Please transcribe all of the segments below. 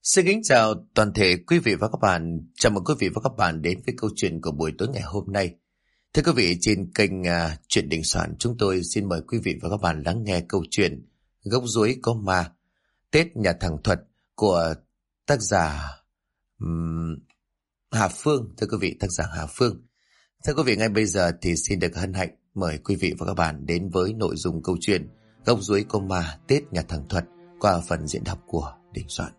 Xin kính chào toàn thể quý vị và các bạn. Chào mừng quý vị và các bạn đến với câu chuyện của buổi tối ngày hôm nay. Thưa quý vị, trên kênh Chuyện Đình Soạn, chúng tôi xin mời quý vị và các bạn lắng nghe câu chuyện Gốc Duối Có Ma, Tết Nhà Thằng Thuật của tác giả Hà Phương. Thưa quý vị, tác giả Hà Phương. Thưa quý vị, ngay bây giờ thì xin được hân hạnh mời quý vị và các bạn đến với nội dung câu chuyện Gốc Duối Có Ma, Tết Nhà Thằng Thuật qua phần diễn đọc của Đình Soạn.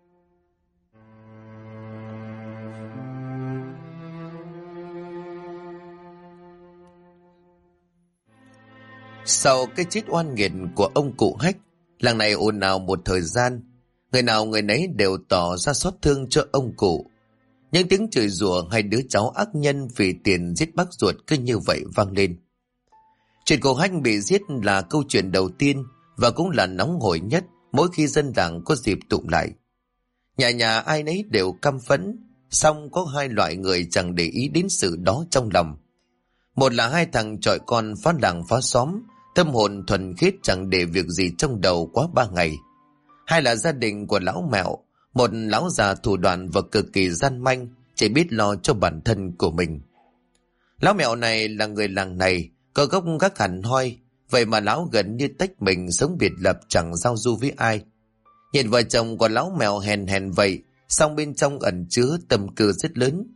Sau cái chết oan nghiệt của ông cụ Hách, làng này ồn ào một thời gian. Người nào người nấy đều tỏ ra xót thương cho ông cụ. Những tiếng chửi rủa hai đứa cháu ác nhân vì tiền giết bác ruột cứ như vậy vang lên. Chuyện cụ Hách bị giết là câu chuyện đầu tiên và cũng là nóng hổi nhất mỗi khi dân làng có dịp tụng lại. Nhà nhà ai nấy đều căm phẫn, song có hai loại người chẳng để ý đến sự đó trong lòng. Một là hai thằng chọi con phá làng phá xóm, tâm hồn thuần khiết chẳng để việc gì trong đầu quá 3 ngày. Hai là gia đình của lão Mẹo, một lão già thủ đoạn và cực kỳ gian manh, chỉ biết lo cho bản thân của mình. Lão Mẹo này là người làng này, có gốc gác hẳn hoi, vậy mà lão gần như tách mình sống biệt lập chẳng giao du với ai. Nhìn vợ chồng của lão Mẹo hèn hèn vậy, song bên trong ẩn chứa tâm tư rất lớn.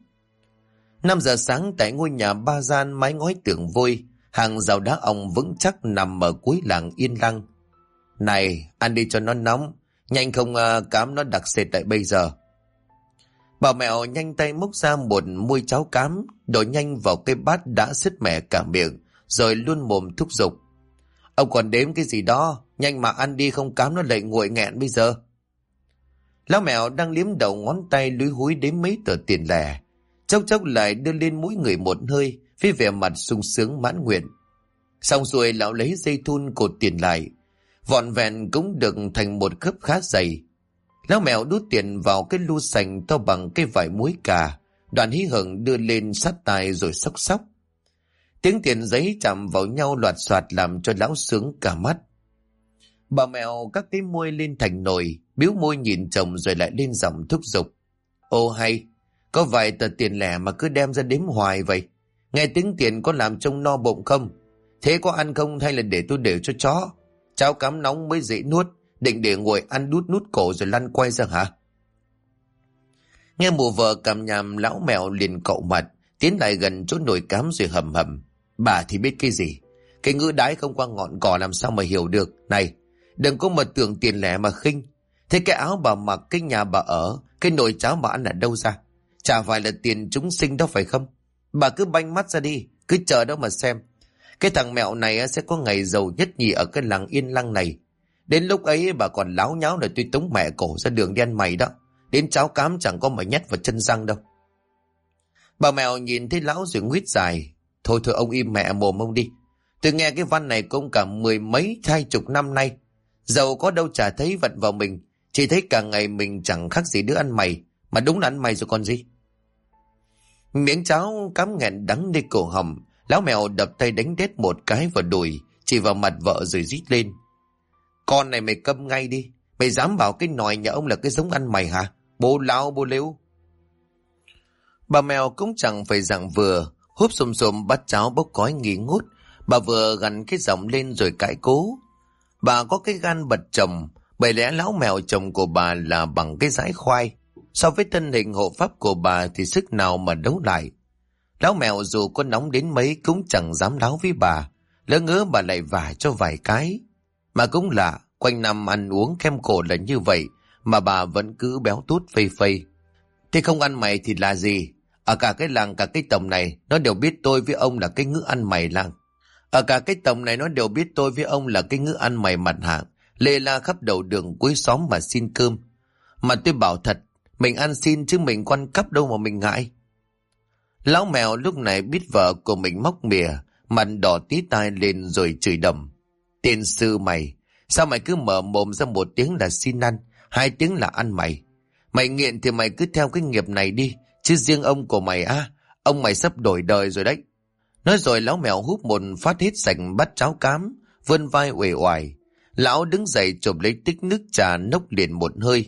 5 giờ sáng tại ngôi nhà 3 gian mái ngói tường vôi, hàng rào đá ong vững chắc nằm ở cuối làng yên lặng. Này, ăn đi cho nó nóng, nhanh không cám nó đặc sệt tại bây giờ. Bà Mẹo nhanh tay múc ra một muôi cháo cám, đổ nhanh vào cái bát đã sứt mẻ cả miệng, rồi luôn mồm thúc giục. Ông còn đếm cái gì đó, nhanh mà ăn đi không cám nó lại nguội nghẹn bây giờ. Lão Mẹo đang liếm đầu ngón tay lúi húi đếm mấy tờ tiền lẻ, chốc chốc lại đưa lên mũi người một hơi với vẻ mặt sung sướng mãn nguyện. Xong rồi lão lấy dây thun cột tiền lại, vọn vẹn cũng được thành một khớp khá dày. Lão Mẹo đút tiền vào cái lu sành to bằng cái vải muối cà, đoạn hí hửng đưa lên sát tai rồi xốc xóc. Tiếng tiền giấy chạm vào nhau loạt soạt làm cho lão sướng cả mắt. Bà Mẹo các cái môi lên thành nồi, biếu môi nhìn chồng rồi lại lên giọng thúc giục. Ô hay, có vài tờ tiền lẻ mà cứ đem ra đếm hoài vậy. Nghe tiếng tiền có làm trông no bụng không? Thế có ăn không hay là để tôi để cho chó? Cháo cám nóng mới dễ nuốt, định để nguội ăn đút nút cổ rồi lăn quay ra hả? Nghe mụ vợ cằm nhằm, lão Mẹo liền cậu mặt, tiến lại gần chỗ nồi cám rồi hầm hầm. Bà thì biết cái gì? Cái ngữ đái không qua ngọn cỏ làm sao mà hiểu được. Này, đừng có mà tưởng tiền lẻ mà khinh. Thế cái áo bà mặc, cái nhà bà ở, cái nồi cháo bà ăn ở đâu ra? Chả phải là tiền chúng sinh đó phải không? Bà cứ banh mắt ra đi, cứ chờ đó mà xem. Cái thằng Mẹo này sẽ có ngày giàu nhất nhì ở cái làng yên lăng này. Đến lúc ấy bà còn láo nháo là tôi tống mẹ cổ ra đường đi ăn mày đó. Đến cháo cám chẳng có mà nhét vào chân răng đâu. Bà Mẹo nhìn thấy lão rồi nguyết dài. Thôi thôi ông im mẹ mồm ông đi. Tôi nghe cái văn này cũng cả 10 mấy 20 năm nay. Giàu có đâu chả thấy vật vào mình. Chỉ thấy cả ngày mình chẳng khác gì đứa ăn mày. Mà đúng là ăn mày rồi còn gì. Miếng cháo cám nghẹn đắng đi cổ họng. Lão Mẹo đập tay đánh đét một cái vào đùi, chỉ vào mặt vợ rồi rít lên. Con này mày câm ngay đi. Mày dám bảo cái nòi nhà ông là cái giống ăn mày hả? Bố lão bố lếu. Bà Mẹo cũng chẳng phải dạng vừa, húp xùm xùm bát cháo bốc khói nghi ngút. Bà vừa gằn cái giọng lên rồi cãi cố. Bà có cái gan bật chồng, bởi lẽ lão Mẹo chồng của bà là bằng cái dãi khoai. So với thân hình hộ pháp của bà thì sức nào mà đấu lại. Lão Mẹo dù có nóng đến mấy cũng chẳng dám láo với bà. Lỡ ngớ bà lại vả cho vài cái. Mà cũng lạ, quanh năm ăn uống kem khổ là như vậy mà bà vẫn cứ béo tút phây phây. Thế không ăn mày thì là gì? Ở cả cái làng cả cái tổng này nó đều biết tôi với ông là cái ngữ ăn mày làng. Ở cả cái tổng này nó đều biết tôi với ông là cái ngữ ăn mày mặt hạng, lê la khắp đầu đường cuối xóm mà xin cơm. Mà tôi bảo thật, mình ăn xin chứ mình quan cắp đâu mà mình ngại. Lão Mẹo lúc này biết vợ của mình móc mỉa, mặt đỏ tí tai lên rồi chửi đầm. Tên sư mày, sao mày cứ mở mồm ra một tiếng là xin ăn, 2 tiếng là ăn mày? Mày nghiện thì mày cứ theo cái nghiệp này đi, chứ riêng ông của mày ông mày sắp đổi đời rồi đấy. Nói rồi lão Mẹo húp một phát hết sạch bát cháo cám, vươn vai uể oải. Lão đứng dậy chộp lấy tích nước trà nốc liền một hơi.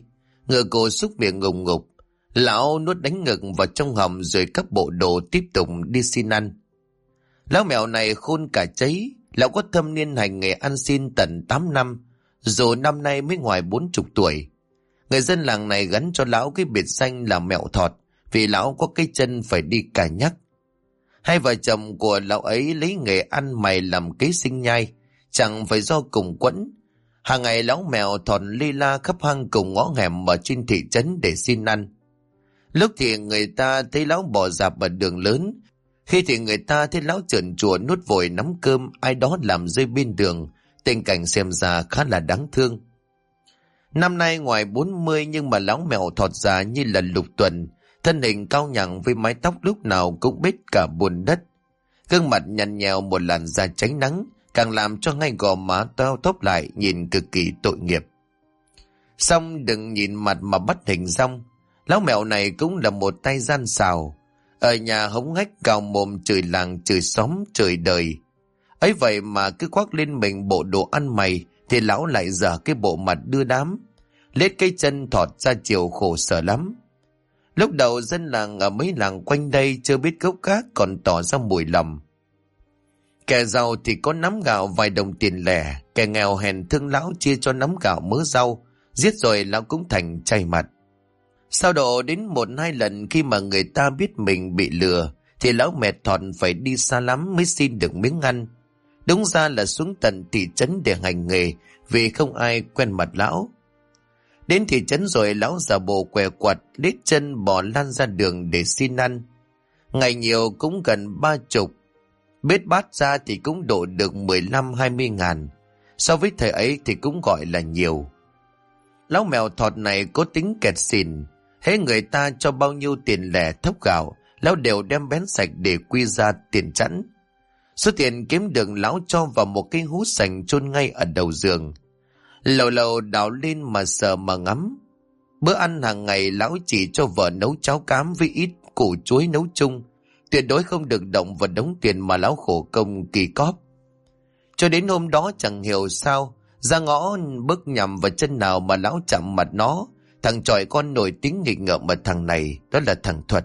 Ngựa cổ xúc miệng ngùng ngục. Lão nuốt đánh ngực vào trong họng rồi cắp bộ đồ tiếp tục đi xin ăn. Lão mèo này khôn cả cháy. Lão có thâm niên hành nghề ăn xin tận 8 năm, dù năm nay mới ngoài 40 tuổi. Người dân làng này gắn cho lão cái biệt danh là mẹo thọt, vì lão có cái chân phải đi cà nhắc. Hai vợ chồng của lão ấy lấy nghề ăn mày làm kế sinh nhai, chẳng phải do cùng quẫn. Hàng ngày lão mèo thọt ly la khắp hang cùng ngõ hẻm ở trên thị trấn để xin ăn. Lúc thì người ta thấy lão bò rạp ở đường lớn, khi thì người ta thấy lão trợn trùa nuốt vội nắm cơm ai đó làm rơi bên đường, tình cảnh xem ra khá là đáng thương. Năm nay ngoài 40 nhưng mà lão mèo thọt già như là Lục Tuần, thân hình cao nhẳng với mái tóc lúc nào cũng bết cả bùn đất. Gương mặt nhăn nhèo một làn da tránh nắng, càng làm cho ngay gò má teo tóp lại nhìn cực kỳ tội nghiệp. Xong đừng nhìn mặt mà bắt hình dong, lão mèo này cũng là một tay gian xào. Ở nhà hống hách cào mồm chửi làng chửi xóm chửi đời. Ấy vậy mà cứ khoác lên mình bộ đồ ăn mày thì lão lại dở cái bộ mặt đưa đám, lết cái chân thọt ra chiều khổ sở lắm. Lúc đầu dân làng ở mấy làng quanh đây chưa biết gốc gác còn tỏ ra mùi lòng. Kẻ giàu thì có nắm gạo vài đồng tiền lẻ, kẻ nghèo hèn thương lão chia cho nắm gạo mớ rau, giết rồi lão cũng thành chay mặt. Sau độ đến 1-2 lần khi mà người ta biết mình bị lừa thì lão mệt thọt phải đi xa lắm mới xin được miếng ăn. Đúng ra là xuống tận thị trấn để hành nghề vì không ai quen mặt lão. Đến thị trấn rồi lão giả bộ què quặt lết chân bò lan ra đường để xin ăn. Ngày nhiều cũng gần 30, bết bát ra thì cũng độ được 15-20 ngàn. So với thời ấy thì cũng gọi là nhiều. Lão mèo thọt này có tính kẹt xìn. Hễ người ta cho bao nhiêu tiền lẻ thóc gạo, lão đều đem bén sạch để quy ra tiền chẵn. Số tiền kiếm được lão cho vào một cái hũ sành chôn ngay ở đầu giường. Lầu lầu đào lên mà sờ mà ngắm. Bữa ăn hàng ngày lão chỉ cho vợ nấu cháo cám với ít củ chuối nấu chung, tuyệt đối không được động vào đống tiền mà lão khổ công kỳ cóp. Cho đến hôm đó chẳng hiểu sao, ra ngõ bước nhầm vào chân nào mà lão chạm mặt nó. Thằng chọi con nổi tiếng nghịch ngợm mà thằng này, đó là thằng Thuật.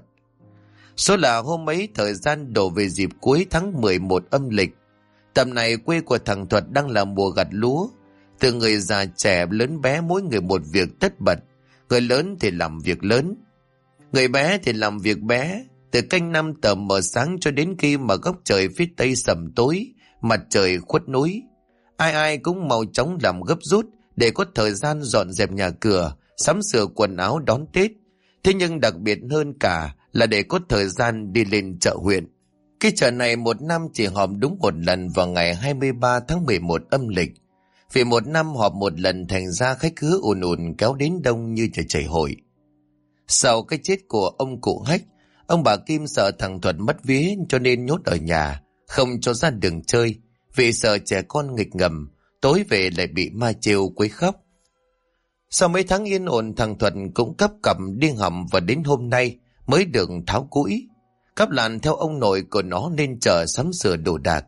Số là hôm ấy thời gian đổ về dịp cuối tháng 11 âm lịch. Tầm này quê của thằng Thuật đang là mùa gặt lúa. Từ người già trẻ lớn bé mỗi người một việc tất bật. Người lớn thì làm việc lớn, người bé thì làm việc bé. Từ canh năm tờ mờ sáng cho đến khi mà góc trời phía tây sầm tối, mặt trời khuất núi. Ai ai cũng mau chóng làm gấp rút để có thời gian dọn dẹp nhà cửa, sắm sửa quần áo đón Tết. Thế nhưng đặc biệt hơn cả là để có thời gian đi lên chợ huyện. Cái chợ này một năm chỉ họp đúng một lần vào ngày 23 tháng 11 âm lịch. Vì một năm họp một lần thành ra khách khứa ùn ùn kéo đến đông như chảy hội. Sau cái chết của ông cụ Hách, ông bà Kim sợ thằng Thuật mất vía cho nên nhốt ở nhà, không cho ra đường chơi, vì sợ trẻ con nghịch ngầm, tối về lại bị ma trêu quấy khóc. Sau mấy tháng yên ổn thằng Thuật cũng cấp cầm điên hầm và đến hôm nay mới được tháo cũi. Cắp làn theo ông nội của nó lên chợ sắm sửa đồ đạc.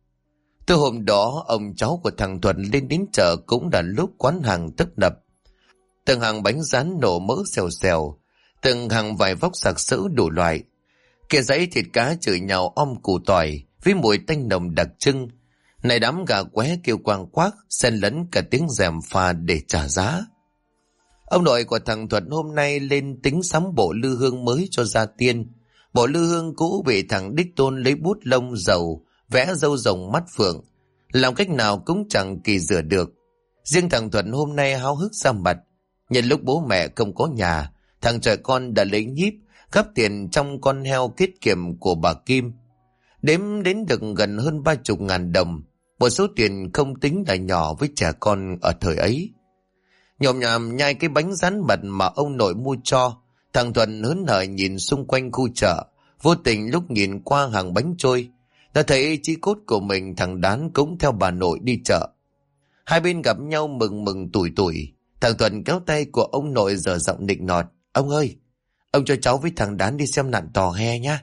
Từ hôm đó ông cháu của thằng Thuật lên đến chợ cũng là lúc quán hàng tấp nập. Từng hàng bánh rán nổ mỡ xèo xèo, từng hàng vải vóc sặc sỡ đủ loại. Kia dãy thịt cá chửi nhau củ tỏi với mùi tanh nồng đặc trưng. Này đám gà qué kêu quang quác, xen lẫn cả tiếng rèm pha để trả giá. Ông nội của thằng Thuật hôm nay lên tính sắm bộ lư hương mới cho gia tiên. Bộ lư hương cũ bị thằng Đích Tôn lấy bút lông dầu vẽ râu rồng mắt phượng, làm cách nào cũng chẳng kỳ rửa được. Riêng thằng Thuật hôm nay háo hức ra mặt. Nhân lúc bố mẹ không có nhà, thằng trẻ con đã lấy nhíp gấp tiền trong con heo tiết kiệm của bà Kim. Đếm đến được gần hơn 30.000 đồng, một số tiền không tính là nhỏ với trẻ con ở thời ấy. Nhồm nhòm nhai cái bánh rán mật mà ông nội mua cho, thằng Thuần hớn hở nhìn xung quanh khu chợ. Vô tình lúc nhìn qua hàng bánh trôi, đã thấy chí cốt của mình thằng Đán cũng theo bà nội đi chợ. Hai bên gặp nhau mừng mừng tủi tủi. Thằng Thuần kéo tay của ông nội dở giọng nịnh nọt: "Ông ơi, ông cho cháu với thằng Đán đi xem nạn tò he nhá."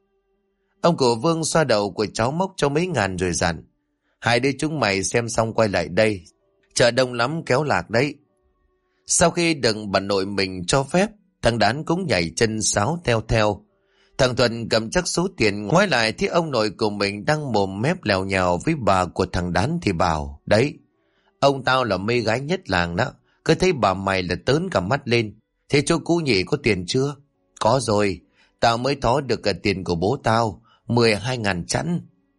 Ông của Vương xoa đầu của cháu móc cho mấy ngàn rồi dặn: "Hai đứa chúng mày xem xong quay lại đây, chợ đông lắm kéo lạc đấy." Sau khi được bà nội mình cho phép, thằng Đán cũng nhảy chân sáo theo. Thằng Thuận cầm chắc số tiền, ngoái lại thấy ông nội của mình đang mồm mép lèo nhào với bà của thằng Đán thì bảo: Đấy, ông tao là mê gái nhất làng đó, cứ thấy bà mày là tớn cả mắt lên. Thế chỗ cũ nhỉ có tiền chưa? Có rồi, tao mới thó được cả tiền của bố tao, 12.000 chẵn.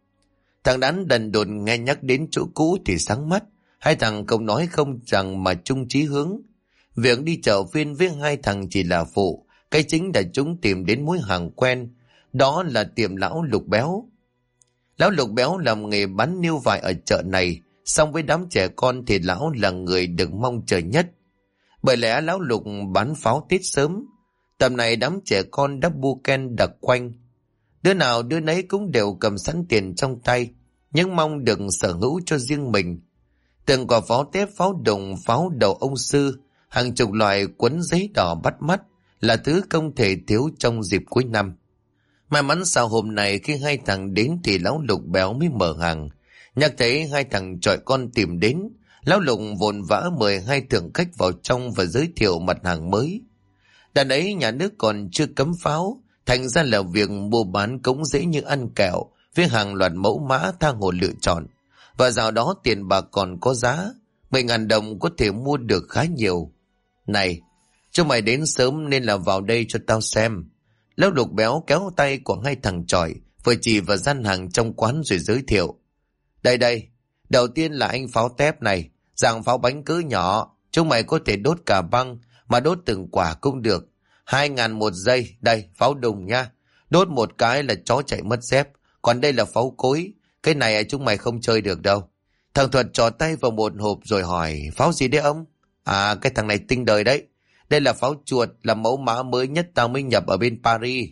Thằng Đán đần độn nghe nhắc đến chỗ cũ thì sáng mắt. Hai thằng không nói không rằng mà chung chí hướng. Việc đi chợ phiên với hai thằng chỉ là phụ, cái chính là chúng tìm đến mối hàng quen, đó là tiệm lão Lục Béo. Lão Lục Béo làm nghề bán niêu vải ở chợ này, song với đám trẻ con thì lão là người được mong chờ nhất. Bởi lẽ lão Lục bán pháo Tết sớm, tầm này đám trẻ con đã bu ken đặc quanh. Đứa nào đứa nấy cũng đều cầm sẵn tiền trong tay, nhưng mong được sở hữu cho riêng mình. Từng quả pháo tép, pháo đồng, pháo đầu ông sư, hàng chục loại quấn giấy đỏ bắt mắt là thứ không thể thiếu trong dịp cuối năm. May mắn sao hôm nay khi hai thằng đến thì lão Lục Béo mới mở hàng. Nhắc thấy hai thằng chọi con tìm đến, lão Lục vội vã mời hai thượng khách vào trong và giới thiệu mặt hàng mới. Đợt ấy nhà nước còn chưa cấm pháo, thành ra là việc mua bán cũng dễ như ăn kẹo, với hàng loạt mẫu mã tha hồ lựa chọn. Và dạo đó tiền bạc còn có giá, 10.000 đồng có thể mua được khá nhiều. Này, chúng mày đến sớm nên là vào đây cho tao xem. Lão Lục Béo kéo tay của hai thằng chọi, vừa chỉ vào gian hàng trong quán rồi giới thiệu. Đây, đầu tiên là anh pháo tép này, dạng pháo bánh cỡ nhỏ, chúng mày có thể đốt cả băng, mà đốt từng quả cũng được. 2.000 một giây, đây, pháo đùng nha. Đốt một cái là chó chạy mất dép, còn đây là pháo cối, cái này chúng mày không chơi được đâu. Thằng Thuật trò tay vào một hộp rồi hỏi, pháo gì đấy ông? À, cái thằng này tinh đời đấy. Đây là pháo chuột, là mẫu mã mới nhất tao mới nhập ở bên Paris.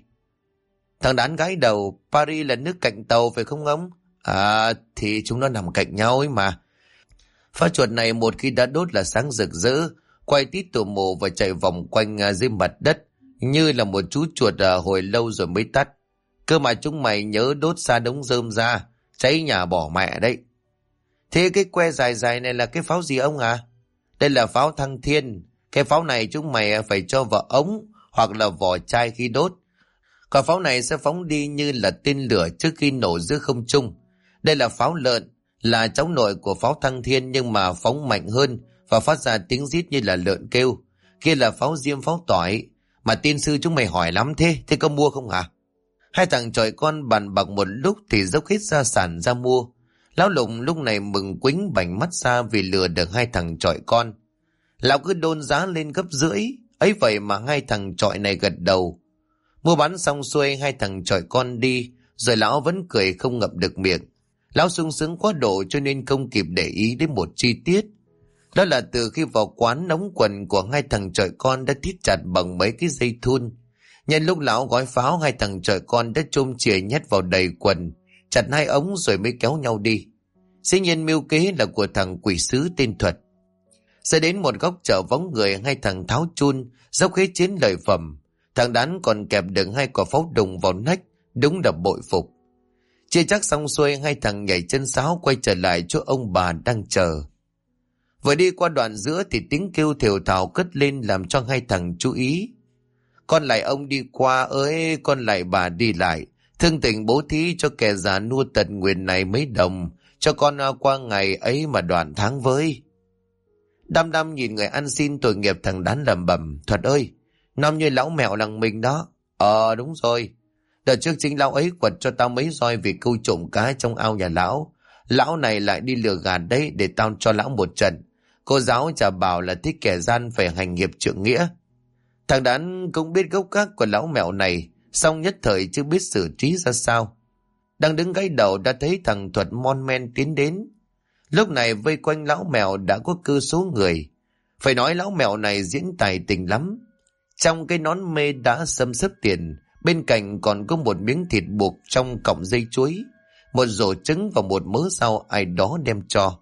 Thằng Đán gãi đầu, Paris là nước cạnh tàu phải không ông? À, thì chúng nó nằm cạnh nhau ấy mà. Pháo chuột này một khi đã đốt là sáng rực rỡ, quay tít tụ mù và chạy vòng quanh dưới mặt đất, như là một chú chuột hồi lâu rồi mới tắt. Cơ mà chúng mày nhớ đốt xa đống rơm ra, cháy nhà bỏ mẹ đấy. Thế cái que dài dài này là cái pháo gì ông à? Đây là pháo Thăng Thiên. Cái pháo này chúng mày phải cho vào ống hoặc là vỏ chai khi đốt. Còn pháo này sẽ phóng đi như là tên lửa trước khi nổ giữa không trung. Đây là pháo lợn, là cháu nội của pháo Thăng Thiên nhưng mà phóng mạnh hơn và phát ra tiếng rít như là lợn kêu. Kia là pháo diêm, pháo tỏi. Mà tiên sư chúng mày hỏi lắm thế có mua không hả? Hai thằng chọi con bàn bạc một lúc thì dốc hết gia sản ra mua. Lão Lục lúc này mừng quính bảnh mắt ra vì lừa được hai thằng chọi con. Lão cứ đôn giá lên gấp rưỡi, ấy vậy mà hai thằng chọi này gật đầu. Mua bán xong xuôi hai thằng chọi con đi, rồi lão vẫn cười không ngậm được miệng. Lão sung sướng quá độ cho nên không kịp để ý đến một chi tiết. Đó là từ khi vào quán, ống quần của hai thằng chọi con đã thít chặt bằng mấy cái dây thun. Nhân lúc lão gói pháo, hai thằng chọi con đã chôm chìa nhét vào đầy quần, chặt hai ống rồi mới kéo nhau đi. Dĩ nhiên mưu kế là của thằng quỷ sứ tên Thuật. Sẽ đến một góc chợ vắng người, hai thằng tháo chun dốc hết chiến lợi phẩm. Thằng Đán còn kẹp được hai quả pháo đùng vào nách, đúng là bội phục. Chia chắc xong xuôi, hai thằng nhảy chân sáo quay trở lại chỗ ông bà đang chờ. Vừa đi qua đoạn giữa thì tiếng kêu thều thào cất lên làm cho hai thằng chú ý. Con lại ông đi qua ơi, con lại bà đi lại, thương tình bố thí cho kẻ già nua tận nguyền này mấy đồng, cho con qua ngày ấy mà đoạn tháng với. Đăm đăm nhìn người ăn xin tội nghiệp, thằng Đán lẩm bẩm, Thuật ơi, năm như lão mẹo làng mình đó. Đúng rồi, đợt trước chính lão ấy quật cho tao mấy roi vì câu trộm cá trong ao nhà lão. Lão này lại đi lừa gạt đấy, để tao cho lão một trận. Cô giáo chả bảo là thích kẻ gian phải hành nghiệp trượng nghĩa. Thằng Đán cũng biết gốc gác của lão mẹo này, song nhất thời chưa biết xử trí ra sao. Đang đứng gãy đầu đã thấy thằng Thuật mon men tiến đến. Lúc này vây quanh lão mèo đã có cơ số người. Phải nói lão mèo này diễn tài tình lắm. Trong cái nón mê đã xâm xấp tiền, bên cạnh còn có một miếng thịt buộc trong cọng dây chuối, một rổ trứng và một mớ rau ai đó đem cho.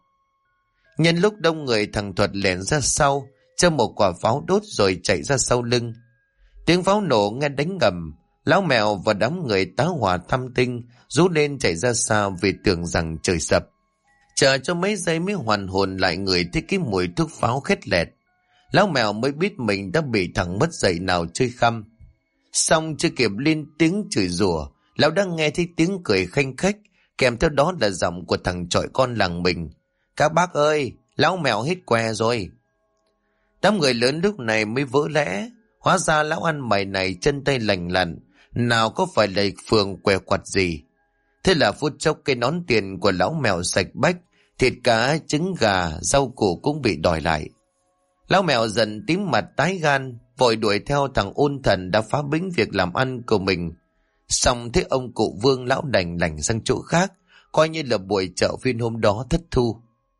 Nhân lúc đông người, thằng Thuật lẻn ra sau, châm một quả pháo đốt rồi chạy ra sau lưng. Tiếng pháo nổ nghe đánh ngầm, lão mèo và đám người tá hỏa thăm tinh rú lên chạy ra xa vì tưởng rằng trời sập. Chờ cho mấy giây mới hoàn hồn lại, người thấy cái mùi thuốc pháo khét lẹt. Lão mèo mới biết mình đã bị thằng mất dạy nào chơi khăm. Xong chưa kịp lên tiếng chửi rủa, lão đã nghe thấy tiếng cười khanh khách, kèm theo đó là giọng của thằng chọi con làng mình. Các bác ơi, lão mèo hết què rồi. Đám người lớn lúc này mới vỡ lẽ, hóa ra lão ăn mày này chân tay lành lặn, nào có phải là phường què quặt gì. Thế là phút chốc cái nón tiền của lão mèo sạch bách, thịt cá, trứng gà, rau củ cũng bị đòi lại. Lão mèo dần tím mặt tái gan, vội đuổi theo thằng ôn thần đã phá bĩnh việc làm ăn của mình. Xong thế ông cụ Vương lão đành lành sang chỗ khác, coi như là buổi chợ phiên hôm đó thất thu.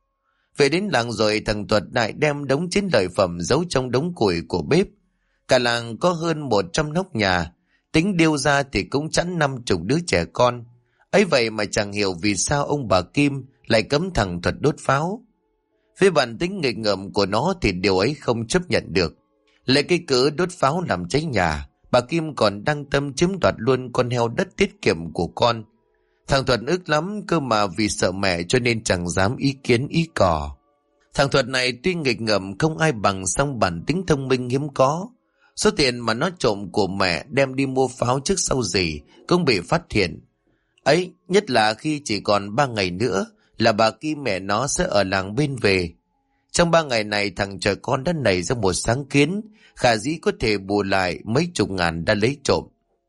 Về đến làng rồi, thằng Thuật lại đem đống chiến lợi phẩm giấu trong đống củi của bếp. Cả làng có hơn 100 nóc nhà, tính điêu ra thì cũng chẵn 50 đứa trẻ con. Ấy vậy mà chẳng hiểu vì sao ông bà Kim lại cấm thằng Thuật đốt pháo. Với bản tính nghịch ngợm của nó thì điều ấy không chấp nhận được. Lấy cái cớ đốt pháo làm cháy nhà, bà Kim còn đăng tâm chiếm đoạt luôn con heo đất tiết kiệm của con. Thằng Thuật ức lắm, cơ mà vì sợ mẹ cho nên chẳng dám ý kiến ý cò. Thằng Thuật này tuy nghịch ngợm không ai bằng, song bản tính thông minh hiếm có. Số tiền mà nó trộm của mẹ đem đi mua pháo trước sau gì cũng bị phát hiện. Ấy, nhất là khi chỉ còn 3 ngày nữa là bà Kim mẹ nó sẽ ở làng bên về. Trong 3 ngày này thằng trời con đã nảy ra một sáng kiến, khả dĩ có thể bù lại mấy chục ngàn đã lấy trộm.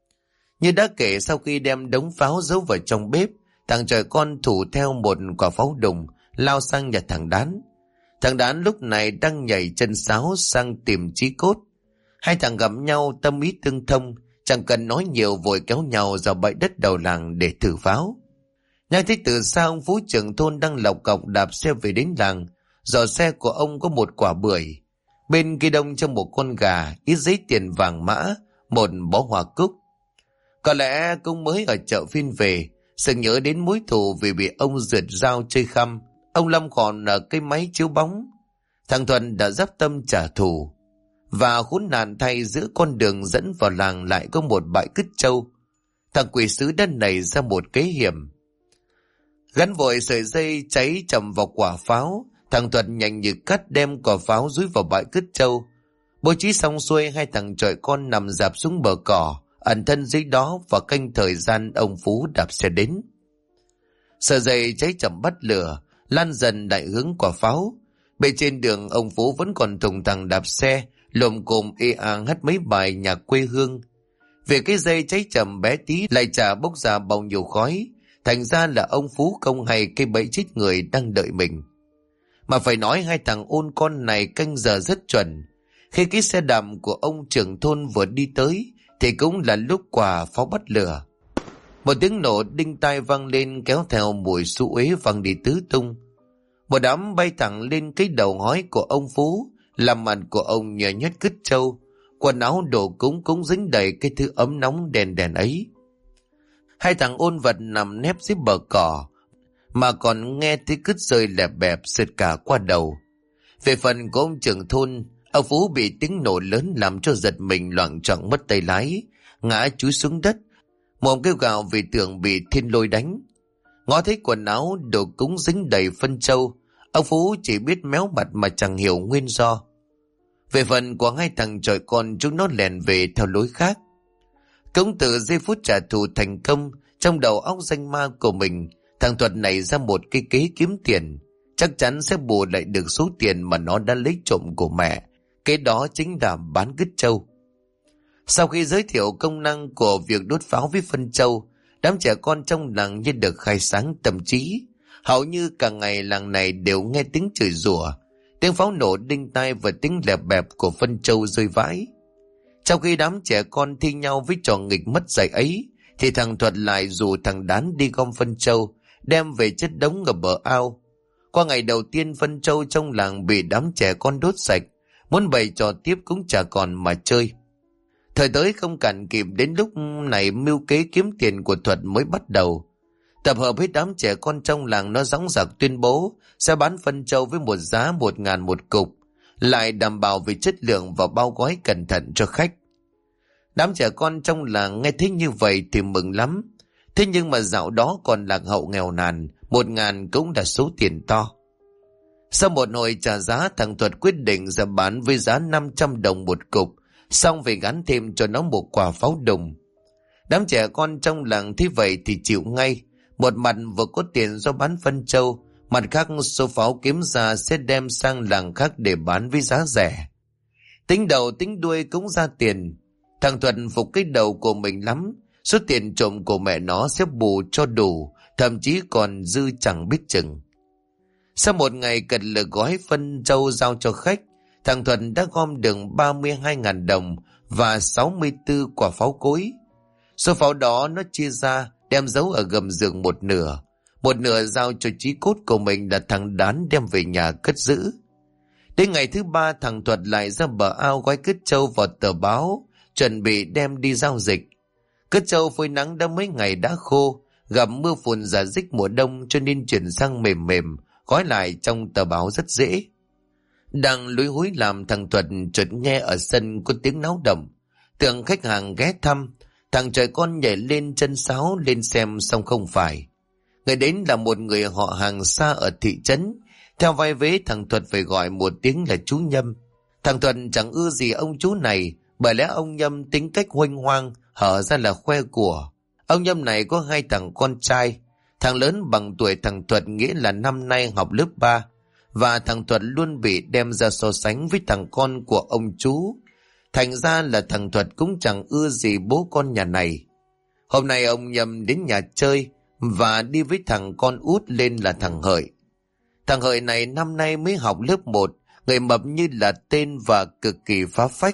Như đã kể, sau khi đem đống pháo giấu vào trong bếp, thằng trời con thủ theo một quả pháo đùng, lao sang nhà thằng Đán. Thằng Đán lúc này đang nhảy chân sáo sang tìm Chí Cốt. Hai thằng gặp nhau tâm ý tương thông, chẳng cần nói nhiều vội kéo nhau ra bãi đất đầu làng để thử pháo. Nghe thấy từ xa ông Phú trưởng thôn đang lọc cọc đạp xe về đến làng, giỏ xe của ông có một quả bưởi, bên kia đông trong một con gà, ít giấy tiền vàng mã, một bó hoa cúc. Có lẽ cũng mới ở chợ phiên về, sực nhớ đến mối thù vì bị ông rượt dao chơi khăm. Ông Lâm còn ở cái máy chiếu bóng. Thằng Thuần đã dắp tâm trả thù. Và khốn nạn thay, giữa con đường dẫn vào làng lại có một bãi cứt trâu. Thằng quỷ sứ đã nảy ra một kế hiểm. Gắn vội sợi dây cháy chầm vào quả pháo, thằng Thuần nhanh như cắt đem quả pháo dúi vào bãi cứt trâu. Bố trí xong xuôi, hai thằng chọi con nằm rạp xuống bờ cỏ, ẩn thân dưới đó và canh thời gian ông Phú đạp xe đến. Sợi dây cháy chậm bắt lửa, lan dần đại hướng quả pháo. Bên trên đường ông Phú vẫn còn thùng thẳng đạp xe, lồm cồm ê ang hát mấy bài nhạc quê hương. Về cái dây cháy chậm bé tí lại chả bốc ra bao nhiêu khói, thành ra là ông Phú không hay cái bẫy chết người đang đợi mình. Mà phải nói hai thằng ôn con này canh giờ rất chuẩn. Khi cái xe đạp của ông trưởng thôn vừa đi tới thì cũng là lúc quả pháo bắt lửa. Một tiếng nổ đinh tai vang lên, kéo theo mùi xú uế văng đi tứ tung. Một đám bay thẳng lên cái đầu hói của ông Phú, làm mặt của ông nhờ nhét cứt trâu, quần áo đồ cúng cũng dính đầy cái thứ ấm nóng đèn đèn ấy. Hai thằng ôn vật nằm nép dưới bờ cỏ, mà còn nghe tiếng cứt rơi lẹp bẹp sượt cả qua đầu. Về phần của ông trưởng thôn, ông Phú bị tiếng nổ lớn làm cho giật mình loạng choạng mất tay lái, ngã chúi xuống đất, mồm kêu gào vì tưởng bị thiên lôi đánh. Ngó thấy quần áo đồ cúng dính đầy phân trâu, ông Phú chỉ biết méo mặt mà chẳng hiểu nguyên do. Về phần của hai thằng chọi con, chúng nó lèn về theo lối khác. Cũng từ giây phút trả thù thành công, trong đầu óc danh ma của mình, thằng Thuật nảy ra một cái kế kiếm tiền, chắc chắn sẽ bù lại được số tiền mà nó đã lấy trộm của mẹ. Cái đó chính là bán cứt trâu. Sau khi giới thiệu công năng của việc đốt pháo với phân trâu, đám trẻ con trong làng như được khai sáng tâm trí. Hầu như cả ngày làng này đều nghe tiếng chửi rủa, tiếng pháo nổ đinh tai và tiếng lẹp bẹp của phân trâu rơi vãi. Trong khi đám trẻ con thi nhau với trò nghịch mất dạy ấy, thì thằng Thuật lại rủ thằng Đán đi gom phân trâu, đem về chất đống ở bờ ao. Qua ngày đầu tiên phân trâu trong làng bị đám trẻ con đốt sạch, muốn bày trò tiếp cũng chả còn mà chơi. Thời tới không cản kịp, đến lúc này mưu kế kiếm tiền của Thuật mới bắt đầu. Tập hợp hết đám trẻ con trong làng, nó dõng dạc tuyên bố sẽ bán phân trâu với một giá 1.000 một cục, lại đảm bảo về chất lượng và bao gói cẩn thận cho khách. Đám trẻ con trong làng nghe thấy như vậy thì mừng lắm. Thế nhưng mà dạo đó còn lạc hậu nghèo nàn, 1.000 cũng là số tiền to. Sau một hồi trả giá, thằng Thuật quyết định ra bán với giá 500 đồng một cục, xong phải gắn thêm cho nó một quả pháo đùng. Đám trẻ con trong làng thấy vậy thì chịu ngay. Một mặt vừa có tiền do bán phân trâu, mặt khác số pháo kiếm ra sẽ đem sang làng khác để bán với giá rẻ. Tính đầu tính đuôi cũng ra tiền. Thằng Thuật phục cái đầu của mình lắm. Số tiền trộm của mẹ nó sẽ bù cho đủ, thậm chí còn dư chẳng biết chừng. Sau một ngày cật lực gói phân trâu giao cho khách, thằng Thuận đã gom được 32.000 đồng và 64 quả pháo cối. Số pháo đó nó chia ra đem giấu ở gầm giường một nửa giao cho chí cốt của mình là thằng Đán đem về nhà cất giữ. Đến ngày thứ 3, thằng Thuật lại ra bờ ao gói cứt trâu vào tờ báo, chuẩn bị đem đi giao dịch. Cứt trâu phơi nắng đã mấy ngày đã khô, gặp mưa phùn rả rích mùa đông cho nên chuyển sang mềm mềm, gói lại trong tờ báo rất dễ. Đang lúi húi làm, thằng Thuật chợt nghe ở sân có tiếng náo động, tưởng khách hàng ghé thăm. Thằng trời con nhảy lên chân sáo lên xem, xong không phải. Người đến là một người họ hàng xa ở thị trấn. Theo vai vế, thằng Thuật phải gọi một tiếng là chú Nhâm. Thằng Thuật chẳng ưa gì ông chú này, bởi lẽ ông Nhâm tính cách huênh hoang, hở ra là khoe của. Ông Nhâm này có 2 thằng con trai. Thằng lớn bằng tuổi thằng Thuật, nghĩa là năm nay học lớp 3. Và thằng Thuật luôn bị đem ra so sánh với thằng con của ông chú. Thành ra là thằng Thuật cũng chẳng ưa gì bố con nhà này. Hôm nay ông Nhâm đến nhà chơi và đi với thằng con út lên là thằng Hợi. Thằng Hợi này năm nay mới học lớp 1, người mập như là tên và cực kỳ phá phách.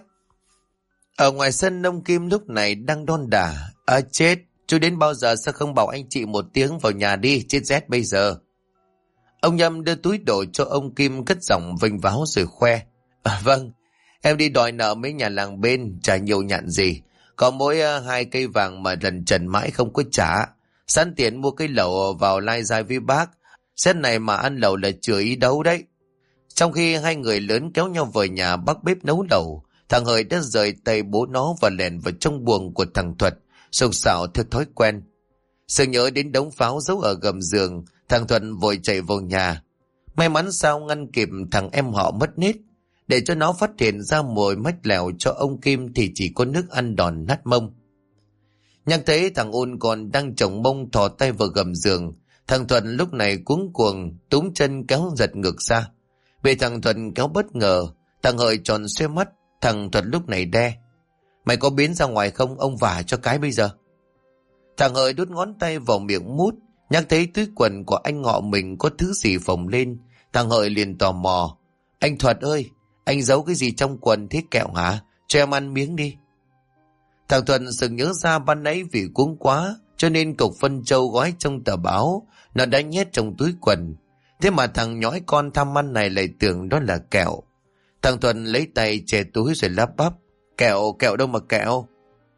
Ở ngoài sân, ông Kim lúc này đang đon đả. Chết, chú đến bao giờ sao không bảo anh chị một tiếng vào nhà đi, chết rét bây giờ. Ông Nhâm đưa túi đồ cho ông Kim, cất giọng vênh váo rồi khoe. Vâng, em đi đòi nợ mấy nhà làng bên, chả nhiều nhặn gì. Có mỗi 2 cây vàng mà lần trần mãi không có trả. Sẵn tiền mua cây lẩu vào lai dai với bác. Xét này mà ăn lẩu là chừa ý đấu đấy. Trong khi hai người lớn kéo nhau vào nhà bắc bếp nấu lẩu, thằng Hợi đã rời tay bố nó và lèn vào trong buồng của thằng Thuật, sục sạo theo thói quen. Sự nhớ đến đống pháo giấu ở gầm giường, thằng Thuật vội chạy vào nhà. May mắn sao ngăn kịp thằng em họ mất nết. Để cho nó phát hiện ra mồi mách lèo cho ông Kim thì chỉ có nước ăn đòn nát mông. Nhắc thấy thằng Ôn còn đang chồng mông thò tay vào gầm giường, thằng Thuận lúc này cuống cuồng túm chân kéo giật ngược ra. Bị thằng Thuận kéo bất ngờ, thằng Hợi tròn xoe mắt. Thằng Thuận lúc này đe: Mày có biến ra ngoài không, ông vả cho cái bây giờ. Thằng Hợi đút ngón tay vào miệng mút, nhắc thấy túi quần của anh họ mình có thứ gì phồng lên. Thằng Hợi liền tò mò: Anh Thuật ơi, anh giấu cái gì trong quần thế kẹo hả? Cho em ăn miếng đi. Thằng Thuận sực nhớ ra ban nãy vì cuống quá cho nên cục phân trâu gói trong tờ báo nó đã nhét trong túi quần. Thế mà thằng nhói con tham ăn này lại tưởng đó là kẹo. Thằng Thuận lấy tay che túi rồi lắp bắp: Kẹo đâu mà kẹo.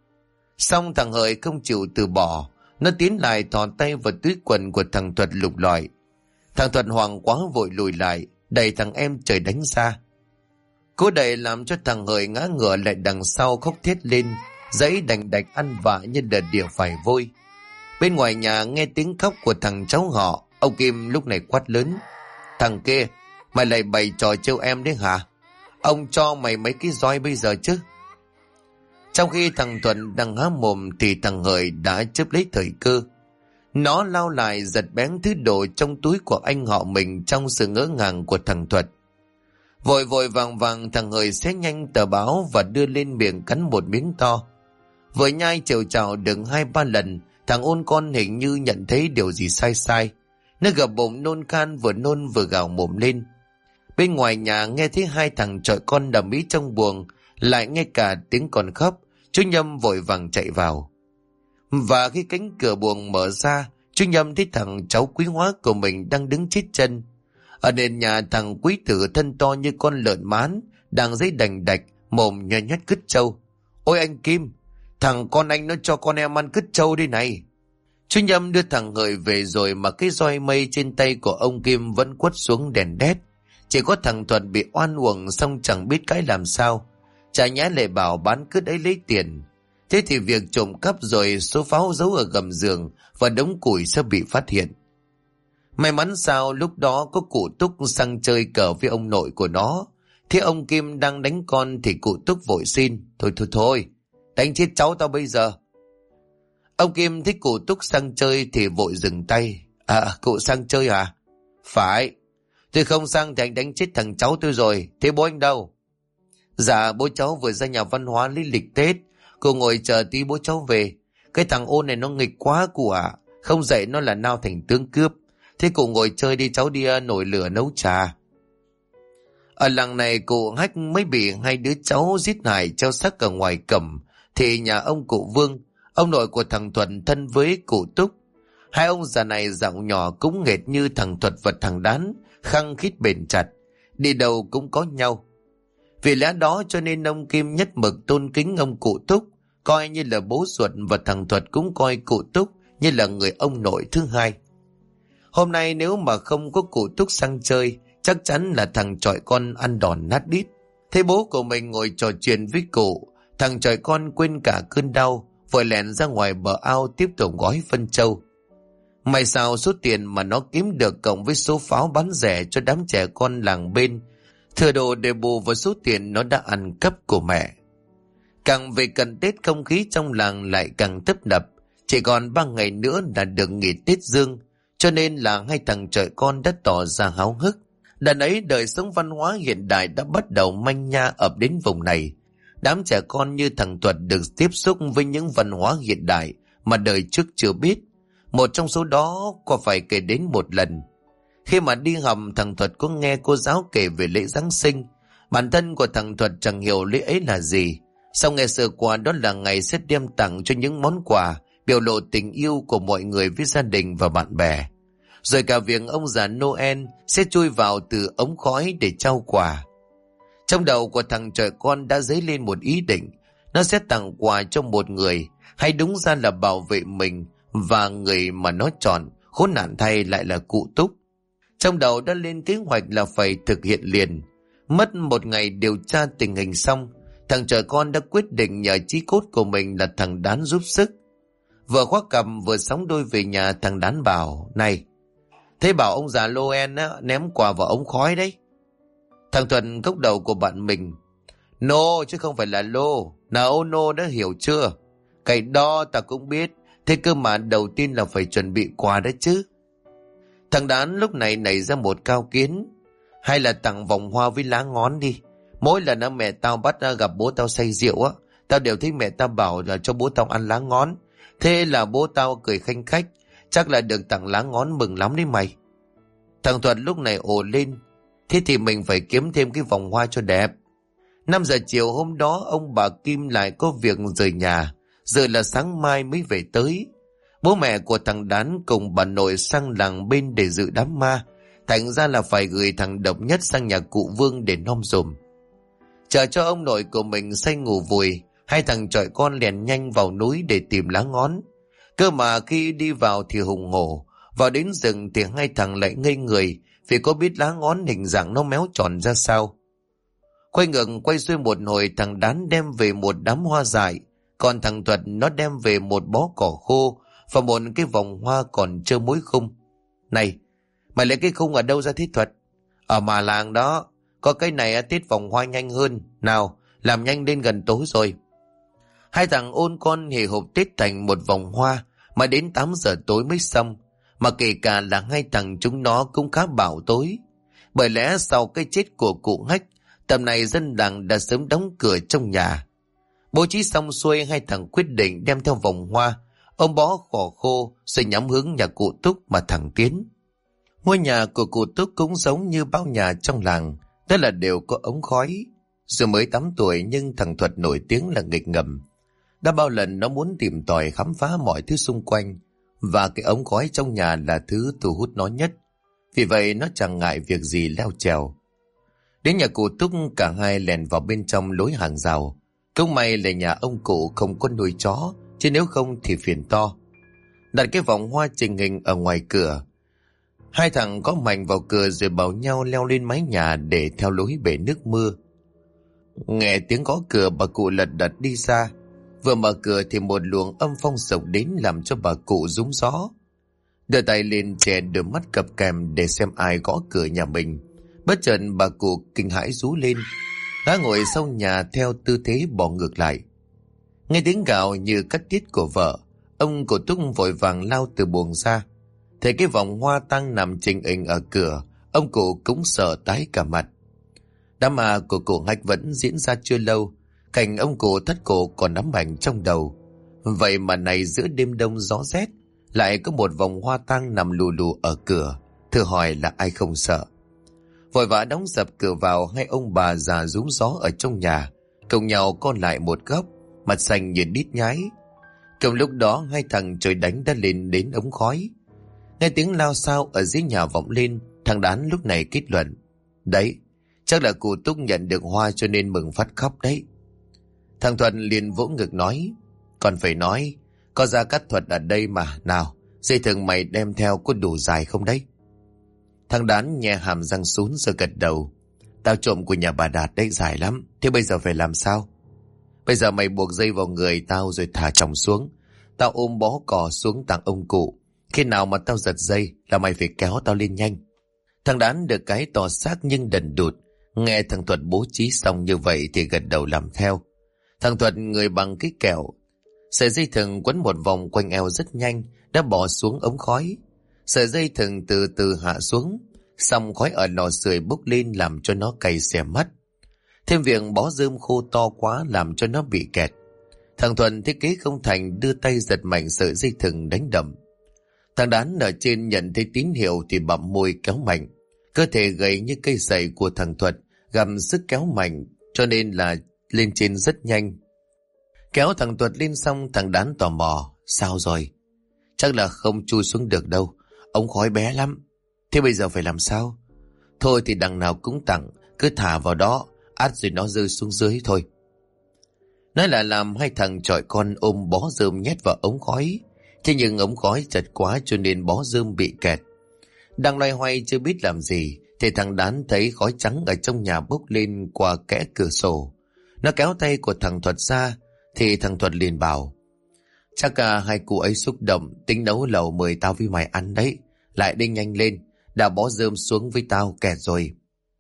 Xong thằng Hợi không chịu từ bỏ, nó tiến lại thò tay vào túi quần của thằng Thuận lục lọi. Thằng Thuận hoảng quá vội lùi lại, đẩy thằng em trời đánh ra. Cố đẩy làm cho thằng Hợi ngã ngửa lại đằng sau khóc thét lên, giấy đành đạch ăn vạ như đợt địa phải vôi. Bên ngoài nhà nghe tiếng khóc của thằng cháu họ, ông Kim lúc này quát lớn: Thằng kia, mày lại bày trò trêu em đấy hả? Ông cho mày mấy cái roi bây giờ chứ. Trong khi thằng Thuận đang há mồm thì thằng Hợi đã chớp lấy thời cơ. Nó lao lại giật bén thứ đồ trong túi của anh họ mình trong sự ngỡ ngàng của thằng Thuận. Vội vội vàng vàng thằng Hợi xé nhanh tờ báo và đưa lên miệng cắn một miếng to. Vừa nhai chèo chào được 2-3 lần, thằng Ôn con hình như nhận thấy điều gì sai sai. Nó gập bụng nôn khan, vừa nôn vừa gào mồm lên. Bên ngoài nhà nghe thấy 2 thằng trọi con đầm ĩ trong buồng, lại nghe cả tiếng con khóc. Chú Nhâm vội vàng chạy vào. Và khi cánh cửa buồng mở ra, chú Nhâm thấy thằng cháu quý hóa của mình đang đứng chết chân. Ở nền nhà, thằng Quý Tử thân to như con lợn mán đang giấy đành đạch, mồm nhoe nhoét cứt trâu. Ôi anh Kim, thằng con anh nó cho con em ăn cứt trâu đây này. Chú Nhâm đưa thằng Hợi về rồi mà cái roi mây trên tay của ông Kim vẫn quất xuống đèn đét. Chỉ có thằng Thuận bị oan uổng xong chẳng biết cái làm sao. Chả nhẽ lại bảo bán cứt ấy lấy tiền. Thế thì việc trộm cắp rồi số pháo giấu ở gầm giường và đống củi sẽ bị phát hiện. May mắn sao lúc đó có cụ Túc sang chơi cờ với ông nội của nó. Thế ông Kim đang đánh con thì cụ Túc vội xin. Thôi, đánh chết cháu tao bây giờ. Ông Kim thấy cụ Túc sang chơi thì vội dừng tay. Cụ sang chơi à? Phải. Tôi không sang thì anh đánh chết thằng cháu tôi rồi. Thế bố anh đâu? Dạ bố cháu vừa ra nhà văn hóa lấy lịch Tết. Cô ngồi chờ tí bố cháu về. Cái thằng Ôn này nó nghịch quá cụ ạ. Không dạy nó là nao thành tướng cướp. Thế cụ ngồi chơi đi, cháu đi nổi lửa nấu trà. Ở làng này cụ Hách mới bị hai đứa cháu giết hại treo xác ở ngoài cổng. Thì nhà ông cụ Vương, ông nội của thằng Thuận thân với cụ Túc. Hai ông già này giọng nhỏ cũng nghệt như thằng Thuật và thằng Đán, khăng khít bền chặt, đi đâu cũng có nhau. Vì lẽ đó cho nên ông Kim nhất mực tôn kính ông cụ Túc, coi như là bố ruột, và thằng Thuật cũng coi cụ Túc như là người ông nội thứ hai. Hôm nay nếu mà không có cụ Túc sang chơi, chắc chắn là thằng chọi con ăn đòn nát đít. Thấy bố của mình ngồi trò chuyện với cụ, thằng chọi con quên cả cơn đau, vội lẻn ra ngoài bờ ao tiếp tục gói phân trâu. May sao số tiền mà nó kiếm được cộng với số pháo bán rẻ cho đám trẻ con làng bên, thừa đồ để bù vào số tiền nó đã ăn cắp của mẹ. Càng về cận Tết, không khí trong làng lại càng tấp nập. Chỉ còn 3 ngày nữa là được nghỉ Tết Dương, cho nên là hai thằng chọi con đã tỏ ra háo hức. Đợt ấy đời sống văn hóa hiện đại đã bắt đầu manh nha ập đến vùng này. Đám trẻ con như thằng Thuật được tiếp xúc với những văn hóa hiện đại mà đời trước chưa biết. Một trong số đó có phải kể đến một lần. Khi mà đi học, thằng Thuật có nghe cô giáo kể về lễ Giáng sinh. Bản thân của thằng Thuật chẳng hiểu lễ ấy là gì. Sau nghe sơ qua đó là ngày sẽ đem tặng cho những món quà biểu lộ tình yêu của mọi người với gia đình và bạn bè. Rồi cả việc ông già Noel sẽ chui vào từ ống khói để trao quà. Trong đầu của thằng trời con đã dấy lên một ý định. Nó sẽ tặng quà cho một người, hay đúng ra là bảo vệ mình, và người mà nó chọn khốn nạn thay lại là cụ Túc. Trong đầu đã lên kế hoạch là phải thực hiện liền. Mất một ngày điều tra tình hình xong, thằng trời con đã quyết định nhờ chí cốt của mình là thằng Đán giúp sức. Vừa khoác cằm vừa sóng đôi về nhà, thằng Đán bảo: Này, thế bảo ông già Noel ném quà vào ống khói đấy. Thằng Thuận cốc đầu của bạn mình: Nô chứ không phải là lô. Nào ô nô đã hiểu chưa? Cái đó ta cũng biết. Thế cơ mà đầu tiên là phải chuẩn bị quà đấy chứ. Thằng Đán lúc này nảy ra một cao kiến. Hay là tặng vòng hoa với lá ngón đi. Mỗi lần mẹ tao bắt gặp bố tao say rượu á, tao đều thấy mẹ tao bảo là cho bố tao ăn lá ngón. Thế là bố tao cười khanh khách. Chắc là được tặng lá ngón mừng lắm đấy mày. Thằng Thuận lúc này ồ lên: Thế thì mình phải kiếm thêm cái vòng hoa cho đẹp. 5 giờ chiều hôm đó, ông bà Kim lại có việc rời nhà. Giờ là sáng mai mới về tới. Bố mẹ của thằng Đán cùng bà nội sang làng bên để dự đám ma. Thành ra là phải gửi thằng độc nhất sang nhà cụ Vương để nom dùm. Chờ cho ông nội của mình say ngủ vùi, hai thằng chọi con lèn nhanh vào núi để tìm lá ngón. Cơ mà khi đi vào thì hùng hổ. Vào đến rừng thì hai thằng lại ngây người, vì có biết lá ngón hình dạng nó méo tròn ra sao. Quay ngược quay xuôi một hồi, thằng Đán đem về một đám hoa dại, còn thằng Thuật nó đem về một bó cỏ khô và một cái vòng hoa còn trơ mối khung. Này, mày lấy cái khung ở đâu ra thế Thuật? Ở mà làng đó, có cái này tiết vòng hoa nhanh hơn. Nào, làm nhanh lên, gần tối rồi. Hai thằng ôn con hề hộp tết thành một vòng hoa, mà đến 8 giờ tối mới xong. Mà kể cả là hai thằng chúng nó cũng khá bảo tối. Bởi lẽ sau cái chết của cụ Hách, tầm này dân làng đã sớm đóng cửa trong nhà. Bố trí xong xuôi, hai thằng quyết định đem theo vòng hoa, ôm bó cỏ khô, rồi nhắm hướng nhà cụ Túc mà thẳng tiến. Ngôi nhà của cụ Túc cũng giống như bao nhà trong làng, đó là đều có ống khói. Dù mới 8 tuổi nhưng thằng Thuật nổi tiếng là nghịch ngợm. Đã bao lần nó muốn tìm tòi khám phá mọi thứ xung quanh, và cái ống khói trong nhà là thứ thu hút nó nhất. Vì vậy nó chẳng ngại việc gì leo trèo. Đến nhà cụ Túc, cả hai lèn vào bên trong lối hàng rào. Cũng may là nhà ông cụ không có nuôi chó, chứ nếu không thì phiền to. Đặt cái vòng hoa trình hình ở ngoài cửa. Hai thằng có mảnh vào cửa rồi bảo nhau leo lên mái nhà để theo lối bể nước mưa. Nghe tiếng gõ cửa, bà cụ lật đật đi ra. Vừa mở cửa thì một luồng âm phong sộc đến làm cho bà cụ rúng gió. Đưa tay lên che đôi mắt cập kèm để xem ai gõ cửa nhà mình. Bất chợt bà cụ kinh hãi rú lên. Gã ngồi sau nhà theo tư thế bỏ ngược lại. Nghe tiếng gào như cắt tiết của vợ, ông cụ Túc vội vàng lao từ buồng ra. Thấy cái vòng hoa tang nằm chình ình ở cửa, ông cụ cũng sợ tái cả mặt. Đám ma của cụ Hách vẫn diễn ra chưa lâu, cảnh ông cụ thất cổ còn ám ảnh trong đầu. Vậy mà này giữa đêm đông gió rét, lại có một vòng hoa tang nằm lù lù ở cửa, thử hỏi là ai không sợ. Vội vã đóng sập cửa vào, hai ông bà già rúm gió ở trong nhà cùng nhau co lại một góc, mặt xanh như đít nhái. Cùng lúc đó hai thằng trời đánh đã lên đến ống khói. Nghe tiếng lao xao ở dưới nhà vọng lên, thằng Đán lúc này kết luận: đấy, chắc là cụ Túc nhận được hoa cho nên mừng phát khóc đấy. Thằng Thuận liền vỗ ngực nói: còn phải nói, có ra cắt thuật ở đây mà. Nào, dây thừng mày đem theo có đủ dài không đấy? Thằng Đán nhè hàm răng sún rồi gật đầu: tao trộm của nhà bà Đạt đấy, dài lắm. Thế bây giờ phải làm sao? Bây giờ mày buộc dây vào người tao rồi thả chồng xuống. Tao ôm bó cỏ xuống tặng ông cụ. Khi nào mà tao giật dây là mày phải kéo tao lên nhanh. Thằng Đán được cái to xác nhưng đần đụt. Nghe thằng Thuật bố trí xong như vậy thì gật đầu làm theo. Thằng Thuật người bằng cái kẹo, sợi dây thừng quấn một vòng quanh eo rất nhanh, đã bỏ xuống ống khói. Sợi dây thừng từ từ hạ xuống, xong khói ở lò sưởi bốc lên làm cho nó cay xè mắt. Thêm việc bó rơm khô to quá làm cho nó bị kẹt. Thằng Thuận thiết kế không thành, đưa tay giật mạnh sợi dây thừng đánh đầm. Thằng Đán ở trên nhận thấy tín hiệu thì bặm môi kéo mạnh. Cơ thể gầy như cây sậy của thằng Thuận gầm sức kéo mạnh, cho nên là lên trên rất nhanh. Kéo thằng Thuật lên xong, thằng Đán tò mò: sao rồi? Chắc là không chui xuống được đâu, ống khói bé lắm. Thế bây giờ phải làm sao? Thôi thì đằng nào cũng tặng, cứ thả vào đó, át rồi nó rơi xuống dưới thôi. Nói là làm, hai thằng chọi con ôm bó rơm nhét vào ống khói. Thế nhưng ống khói chật quá cho nên bó rơm bị kẹt. Đang loay hoay chưa biết làm gì thì thằng Đán thấy khói trắng ở trong nhà bốc lên qua kẽ cửa sổ. Nó kéo tay của thằng Thuật ra thì thằng Thuật liền bảo: chắc hai cụ ấy xúc động, tính nấu lẩu mời tao với mày ăn đấy. Lại đi nhanh lên, đã bó rơm xuống với tao, kẹt rồi.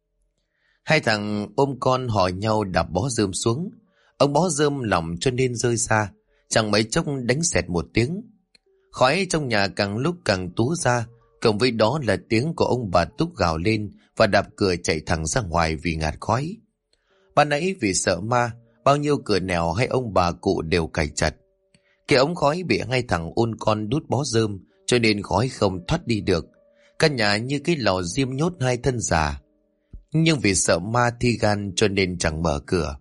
Hai thằng ôm con hỏi nhau đạp bó rơm xuống. Ông bó rơm lỏng cho nên rơi xa, chẳng mấy chốc đánh xẹt một tiếng. Khói trong nhà càng lúc càng tú ra, cộng với đó là tiếng của ông bà Túc gào lên và đạp cửa chạy thẳng ra ngoài vì ngạt khói. Ban nãy vì sợ ma, bao nhiêu cửa nẻo hay ông bà cụ đều cài chặt. Cái ống khói bị hai thằng ôn con đút bó rơm cho nên khói không thoát đi được. Căn nhà như cái lò diêm nhốt hai thân già. Nhưng vì sợ ma thi gan cho nên chẳng mở cửa.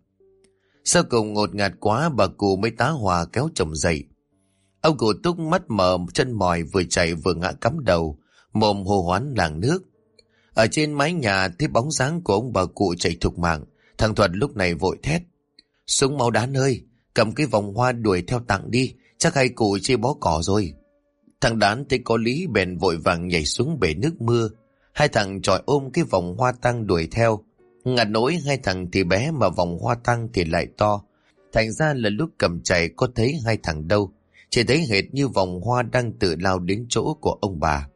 Sau cùng ngột ngạt quá, bà cụ mới tá hỏa kéo chồng dậy. Ông cụ Túc mắt mờ chân mỏi, vừa chạy vừa ngã cắm đầu, mồm hô hoán làng nước. Ở trên mái nhà thấy bóng dáng của ông bà cụ chạy thục mạng. Thằng Thuật lúc này vội thét: xuống mau Đán ơi, cầm cái vòng hoa đuổi theo tặng đi, chắc hai cụ chê bó cỏ rồi. Thằng Đán thấy có lý bèn vội vàng nhảy xuống bể nước mưa. Hai thằng chọi ôm cái vòng hoa tang đuổi theo. Ngặt nỗi hai thằng thì bé mà vòng hoa tang thì lại to, thành ra là lúc cầm chạy có thấy hai thằng đâu, chỉ thấy hệt như vòng hoa đang tự lao đến chỗ của ông bà.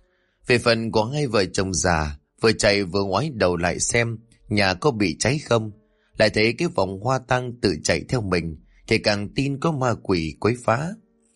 Về phần của hai vợ chồng già, vừa chạy vừa ngoái đầu lại xem nhà có bị cháy không, lại thấy cái vòng hoa tang tự chạy theo mình thì càng tin có ma quỷ quấy phá.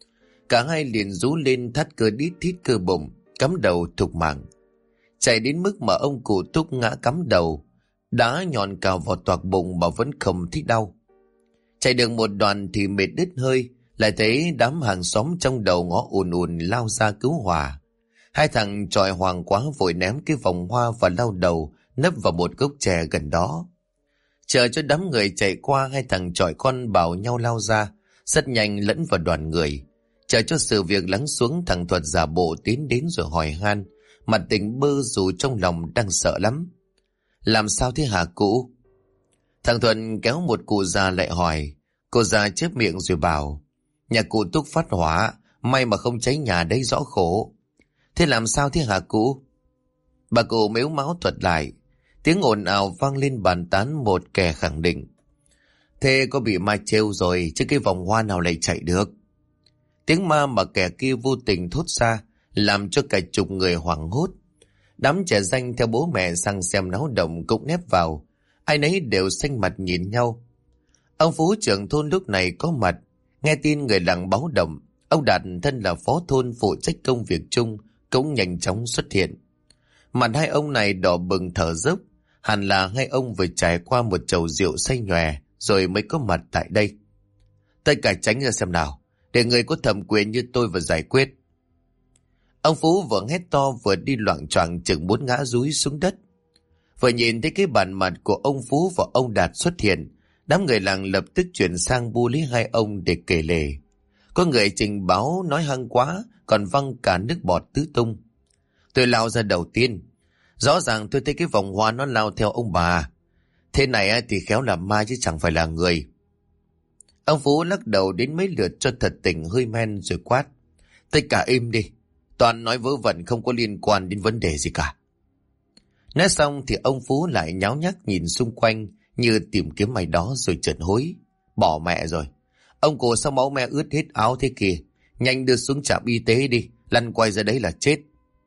Cả hai liền rú lên thắt cơ đít thít cơ bụng, cắm đầu thục mạng. Chạy đến mức mà ông cụ Túc ngã cắm đầu, đá nhọn cào vào toạc bụng mà vẫn không thích đau. Chạy được một đoạn thì mệt đứt hơi, lại thấy đám hàng xóm trong đầu ngõ ùn ùn lao ra cứu hỏa. Hai thằng chọi hoàng quá vội ném cái vòng hoa và lao đầu nấp vào một gốc chè gần đó. Chờ cho đám người chạy qua, hai thằng chọi con bảo nhau lao ra, rất nhanh lẫn vào đoàn người. Chờ cho sự việc lắng xuống, thằng Thuật giả bộ tiến đến rồi hỏi han, mặt tỉnh bơ dù trong lòng đang sợ lắm. Làm sao thế hả cụ? Thằng Thuận kéo một cụ già lại hỏi. Cô già chép miệng rồi bảo: nhà cụ Túc phát hỏa, may mà không cháy nhà đấy, rõ khổ. Thế làm sao thế hả cụ? Bà cụ mếu máo thuật lại. Tiếng ồn ào vang lên bàn tán, một kẻ khẳng định: thế có bị ma trêu rồi chứ cái vòng hoa nào lại chạy được. Tiếng ma mà kẻ kia vô tình thốt ra làm cho cả chục người hoảng hốt. Đám trẻ ranh theo bố mẹ sang xem náo động cũng nép vào, ai nấy đều xanh mặt nhìn nhau. Ông Phú trưởng thôn lúc này có mặt, nghe tin người làng báo động, ông Đạt thân là phó thôn phụ trách công việc chung cũng nhanh chóng xuất hiện. Mặt hai ông này đỏ bừng thở dốc, hẳn là hai ông vừa trải qua một chầu rượu say nhòe rồi mới có mặt tại đây. Tất cả tránh ra xem nào, để người có thẩm quyền như tôi vào giải quyết. Ông Phú vừa hét to vừa đi loạng choạng chừng muốn ngã dúi xuống đất. Vừa nhìn thấy cái bản mặt của ông Phú và ông Đạt xuất hiện, đám người làng lập tức chuyển sang bu lý hai ông để kể lể. Có người trình báo nói hăng quá, còn văng cả nước bọt tứ tung. Tôi lao ra đầu tiên. Rõ ràng tôi thấy cái vòng hoa nó lao theo ông bà. Thế này thì khéo là ma chứ chẳng phải là người. Ông Phú lắc đầu đến mấy lượt cho thật tỉnh hơi men rồi quát. Tất cả im đi. Toàn nói vớ vẩn không có liên quan đến vấn đề gì cả. Nói xong thì ông Phú lại nháo nhác nhìn xung quanh như tìm kiếm ai đó rồi chợt hối. Bỏ mẹ rồi. Ông cụ sao máu me ướt hết áo thế kìa. Nhanh đưa xuống trạm y tế đi. Lăn quay ra đấy là chết.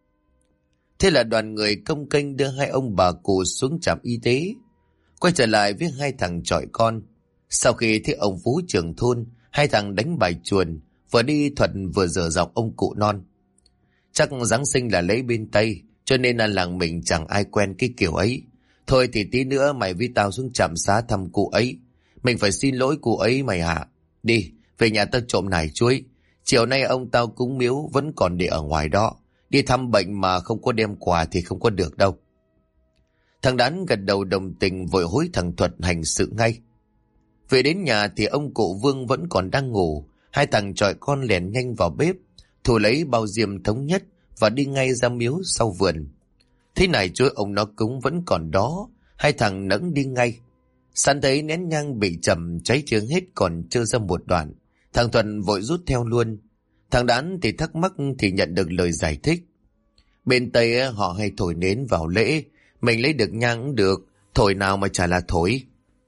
Thế là đoàn người công kênh đưa hai ông bà cụ xuống trạm y tế. Quay trở lại với hai thằng chọi con. Sau khi thấy ông Phú trưởng thôn, hai thằng đánh bài chuồn, vừa đi thuật vừa dở giọng ông cụ non. Chắc Giáng sinh là lấy bên Tây, cho nên là làng mình chẳng ai quen cái kiểu ấy. Thôi thì tí nữa mày với tao xuống trạm xá thăm cụ ấy. Mình phải xin lỗi cụ ấy mày hả? Đi, về nhà tao trộm nải chuối. Chiều nay ông tao cúng miếu vẫn còn để ở ngoài đó. Đi thăm bệnh mà không có đem quà thì không có được đâu. Thằng Đán gật đầu đồng tình vội hối thằng Thuật hành sự ngay. Về đến nhà thì ông cụ Vương vẫn còn đang ngủ. Hai thằng chọi con lèn nhanh vào bếp, thủ lấy bao diêm thống nhất và đi ngay ra miếu sau vườn. Thế này chuối ông nó cúng vẫn còn đó, hai thằng nẫng đi ngay. Sẵn thấy nén nhang bị chầm cháy tiếng hết còn trơ ra một đoạn. Thằng Thuận vội rút theo luôn. Thằng Đán thì thắc mắc thì nhận được lời giải thích. Bên Tây họ hay thổi nến vào lễ, mình lấy được nhang cũng được, thổi nào mà chả là thổi.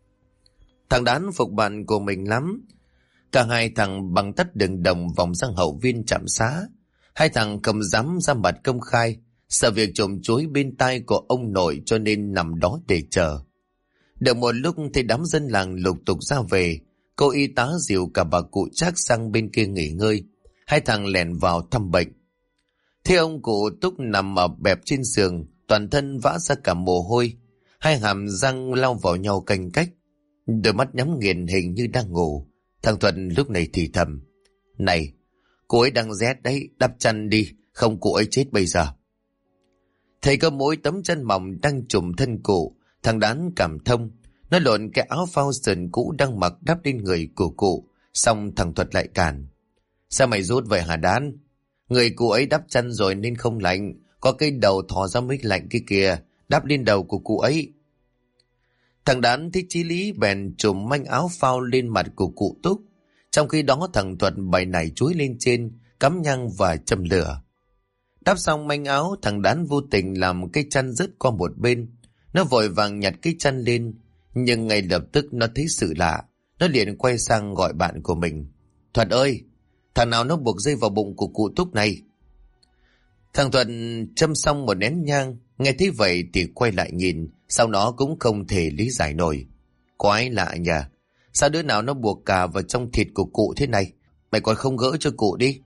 Thằng Đán phục bạn của mình lắm. Cả hai thằng bằng tất đường đồng vòng sang hậu viên trạm xá. Hai thằng cầm dám ra mặt công khai, sợ việc trộm chuối bên tai của ông nội cho nên nằm đó để chờ. Được một lúc thì đám dân làng lục tục ra về, cô y tá dìu cả bà cụ Trác sang bên kia nghỉ ngơi. Hai thằng lẻn vào thăm bệnh. Thế ông cụ Túc nằm ở bẹp trên giường, toàn thân vã ra cả mồ hôi, hai hàm răng lao vào nhau canh cách, đôi mắt nhắm nghiền hình như đang ngủ. Thằng Thuận lúc này thì thầm. Này, cô ấy đang rét đấy, đắp chăn đi, không cô ấy chết bây giờ. Thấy có mỗi tấm chân mỏng đang trùm thân cụ, thằng Đán cảm thông. Nó lộn cái áo phao sườn cũ đang mặc đắp lên người của cụ, xong thằng Thuật lại cản. Sao mày rút vậy hả Đán? Người cụ ấy đắp chăn rồi nên không lạnh, có cái đầu thò ra mới lạnh kia kìa, đắp lên đầu của cụ ấy. Thằng Đán thích chí lý bèn trùm manh áo phao lên mặt của cụ Túc. Trong khi đó thằng Thuật bày nải chuối lên trên, cắm nhang và châm lửa. Đắp xong manh áo, thằng Đán vô tình làm cái chăn rớt qua một bên. Nó vội vàng nhặt cái chăn lên, nhưng ngay lập tức nó thấy sự lạ. Nó liền quay sang gọi bạn của mình. Thuật ơi, thằng nào nó buộc dây vào bụng của cụ Túc này? Thằng Thuật châm xong một nén nhang, nghe thấy vậy thì quay lại nhìn, sau đó cũng không thể lý giải nổi. Quái lạ nhỉ, sao đứa nào nó buộc cả vào trong thịt của cụ thế này? Mày còn không gỡ cho cụ đi.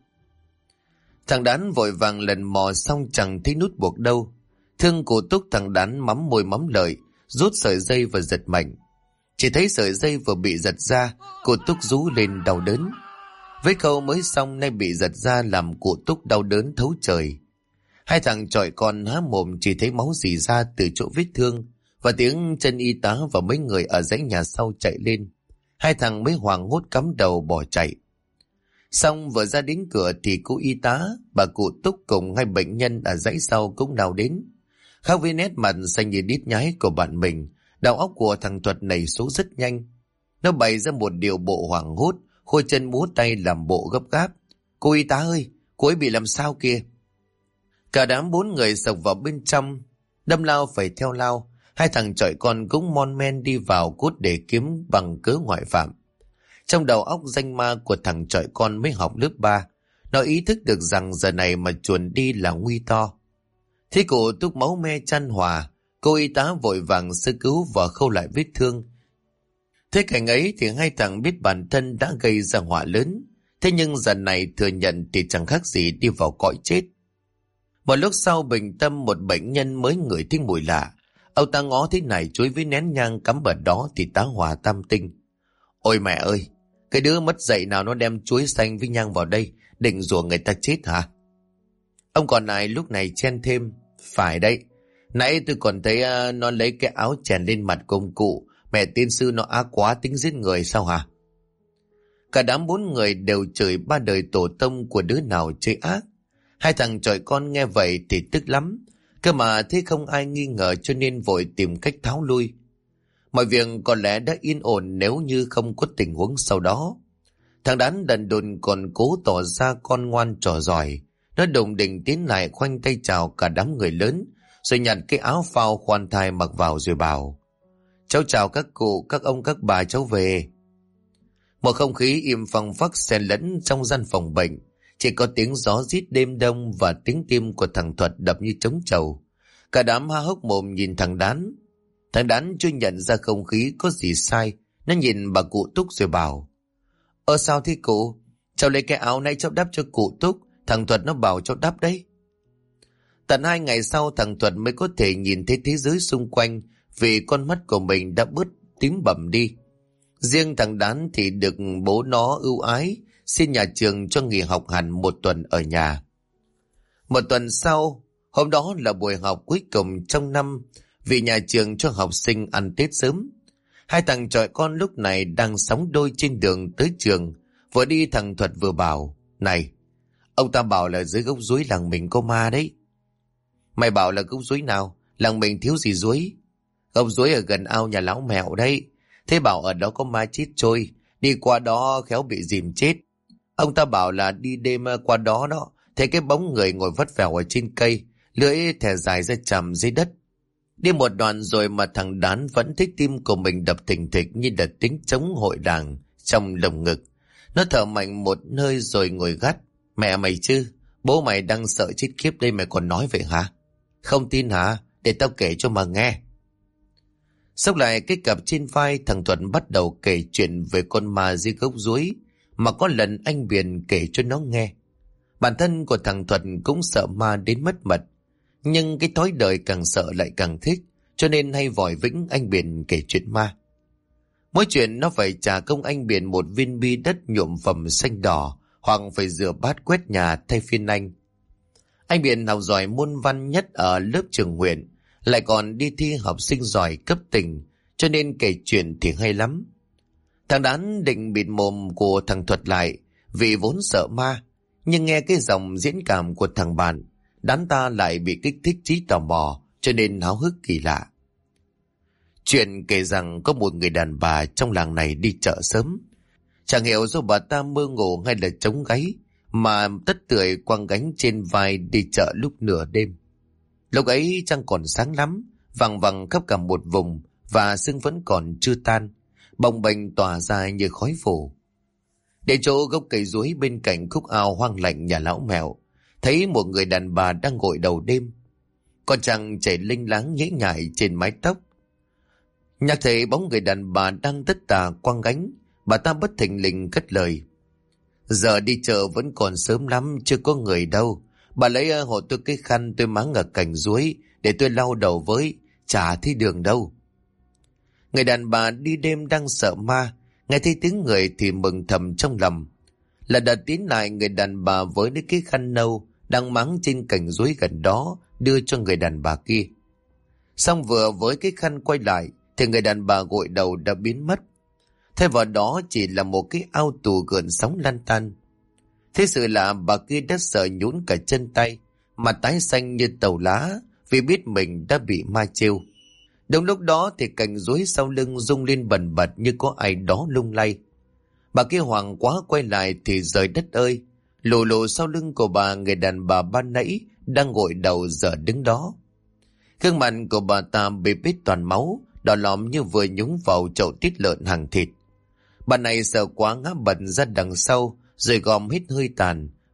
Thằng Đán vội vàng lần mò xong chẳng thấy nút buộc đâu. Thương cụ Túc thằng Đán mắm môi mắm lợi, rút sợi dây và giật mạnh. Chỉ thấy sợi dây vừa bị giật ra, cụ Túc rú lên đau đớn. Với câu mới xong nay bị giật ra làm cụ Túc đau đớn thấu trời. Hai thằng chọi con há mồm chỉ thấy máu rỉ ra từ chỗ vết thương và tiếng chân y tá và mấy người ở dãy nhà sau chạy lên. Hai thằng mới hoảng hốt cắm đầu bỏ chạy. Xong vừa ra đến cửa thì cô y tá, bà cụ Túc cùng hai bệnh nhân ở dãy sau cũng nào đến. Khác với nét mặt xanh như đít nhái của bạn mình, đầu óc của thằng Thuật nảy số rất nhanh. Nó bày ra một điều bộ hoảng hốt, khôi chân múa tay làm bộ gấp gáp. Cô y tá ơi, cô ấy bị làm sao kìa? Cả đám bốn người xộc vào bên trong, đâm lao phải theo lao. Hai thằng chọi con cũng mon men đi vào cốt để kiếm bằng cớ ngoại phạm. Trong đầu óc danh ma của thằng chọi con mới học lớp 3, Nó ý thức được rằng giờ này mà chuồn đi là nguy to. Thế cụ Túc máu me chan hòa, cô y tá vội vàng sơ cứu và khâu lại vết thương. Thế cảnh ấy thì hai thằng biết bản thân đã gây ra họa lớn. Thế nhưng giờ này thừa nhận thì chẳng khác gì đi vào cõi chết. Một lúc sau bình tâm một bệnh nhân mới ngửi thấy mùi lạ. Ông ta ngó thế này chuối với nén nhang cắm ở đó thì tá hỏa tam tinh. Ôi mẹ ơi, cái đứa mất dạy nào nó đem chuối xanh với nhang vào đây, định rủa người ta chết hả? Ông còn lại lúc này chen thêm. Phải đấy, nãy tôi còn thấy nó lấy cái áo chèn lên mặt công cụ. Mẹ tiên sư nó ác quá, tính giết người sao hả? Cả đám 4 người đều chửi 3 đời tổ tông của đứa nào chơi ác. Hai thằng chọi con nghe vậy thì tức lắm. Cơ mà thế không ai nghi ngờ cho nên vội tìm cách tháo lui. Mọi việc có lẽ đã yên ổn nếu như không có tình huống sau đó. Thằng Đán đần độn còn cố tỏ ra con ngoan trò giỏi. Nó đồng định tiến lại khoanh tay chào cả đám người lớn, rồi nhặt cái áo phao khoan thai mặc vào rồi bảo: Cháu chào các cụ, các ông, các bà, cháu về. Một không khí im phăng phắc xen lẫn trong gian phòng bệnh. Chỉ có tiếng gió rít đêm đông và tiếng tim của thằng Thuật đập như trống trầu. Cả đám há hốc mồm nhìn thằng Đán. Thằng Đán chưa nhận ra không khí có gì sai. Nó nhìn bà cụ Túc rồi bảo: Sao thế cụ? Cháu lấy cái áo này cháu đắp cho cụ Túc. Thằng Thuật nó bảo cháu đắp đấy. Tận 2 ngày sau thằng Thuật mới có thể nhìn thấy thế giới xung quanh, vì con mắt của mình đã bớt tím bầm đi. Riêng thằng Đán thì được bố nó ưu ái, xin nhà trường cho nghỉ học hẳn 1 tuần ở nhà. 1 tuần sau, hôm đó là buổi học cuối cùng trong năm, vì nhà trường cho học sinh ăn Tết sớm. Hai thằng chọi con lúc này đang sóng đôi trên đường tới trường. Vừa đi thằng Thuật vừa bảo: Này, ông ta bảo là dưới gốc duối làng mình có ma đấy. Mày bảo là gốc duối nào? Làng mình thiếu gì duối? Gốc duối ở gần ao nhà lão Mẹo đấy. Thế bảo ở đó có ma chết trôi, đi qua đó khéo bị dìm chết. Ông ta bảo là đi đêm qua đó đó, thấy cái bóng người ngồi vắt vẻo ở trên cây, lưỡi thè dài ra chằm dưới đất. Đi một đoạn rồi mà thằng Đán vẫn thấy tim của mình đập thình thịch như đợt tiếng trống hội làng trong lồng ngực. Nó thở mạnh một hơi rồi ngồi gắt: Mẹ mày chứ, bố mày đang sợ chết khiếp đây mày còn nói vậy hả? Không tin hả? Để tao kể cho mà nghe. Xốc lại cái cặp trên vai, thằng Thuận bắt đầu kể chuyện về con ma dưới gốc duối mà có lần anh Biển kể cho nó nghe. Bản thân của thằng Thuận cũng sợ ma đến mất mật, nhưng cái thói đời càng sợ lại càng thích, cho nên hay vòi vĩnh anh Biển kể chuyện ma. Mỗi chuyện nó phải trả công anh Biển 1 viên bi đất nhuộm phẩm xanh đỏ, hoặc phải rửa bát quét nhà thay phiên anh. Anh Biển học giỏi môn văn nhất ở lớp trường huyện, lại còn đi thi học sinh giỏi cấp tỉnh, cho nên kể chuyện thì hay lắm. Thằng Đán định bịt mồm của thằng Thuật lại vì vốn sợ ma, nhưng nghe cái dòng diễn cảm của thằng bạn, Đán ta lại bị kích thích trí tò mò, cho nên háo hức kỳ lạ. Chuyện kể rằng có một người đàn bà trong làng này đi chợ sớm. Chẳng hiểu do bà ta mơ ngủ hay là trống gáy mà tất tưởi quăng gánh trên vai đi chợ lúc nửa đêm. Lúc ấy trăng còn sáng lắm, vằng vằng khắp cả một vùng và sương vẫn còn chưa tan, bồng bềnh tỏa ra như khói phủ. Để chỗ gốc cây duối bên cạnh khúc ao hoang lạnh nhà lão Mẹo, thấy một người đàn bà đang gội đầu đêm. Con trăng chảy linh láng nhễ nhại trên mái tóc. Nhắc thấy bóng người đàn bà đang tất tà quăng gánh, bà ta bất thình lình cất lời: Giờ đi chợ vẫn còn sớm lắm, chưa có người đâu. Bà lấy hộ tôi cái khăn tôi máng ở cành duối để tôi lau đầu với, chả thấy đường đâu. Người đàn bà đi đêm đang sợ ma, nghe thấy tiếng người thì mừng thầm trong lòng. Là đã tiến lại, người đàn bà với lấy cái khăn nâu đang máng trên cành duối gần đó đưa cho người đàn bà kia. Xong vừa với cái khăn quay lại thì người đàn bà gội đầu đã biến mất. Thay vào đó chỉ là một cái ao tù gợn sóng lăn tăn. Thế sự là bà kia đã sợ nhũn cả chân tay, mặt tái xanh như tàu lá vì biết mình đã bị ma trêu. Đúng lúc đó thì cành duối sau lưng rung lên bần bật như có ai đó lung lay. Bà kia hoảng quá quay lại thì trời đất ơi, lù lù sau lưng của bà, người đàn bà ban nãy đang gội đầu giờ đứng đó. Gương mặt của bà ta bị bết toàn máu, đỏ lòm như vừa nhúng vào chậu tiết lợn hàng thịt. Bà này sợ quá ngã bật ra đằng sau, rồi gom hết hơi tàn,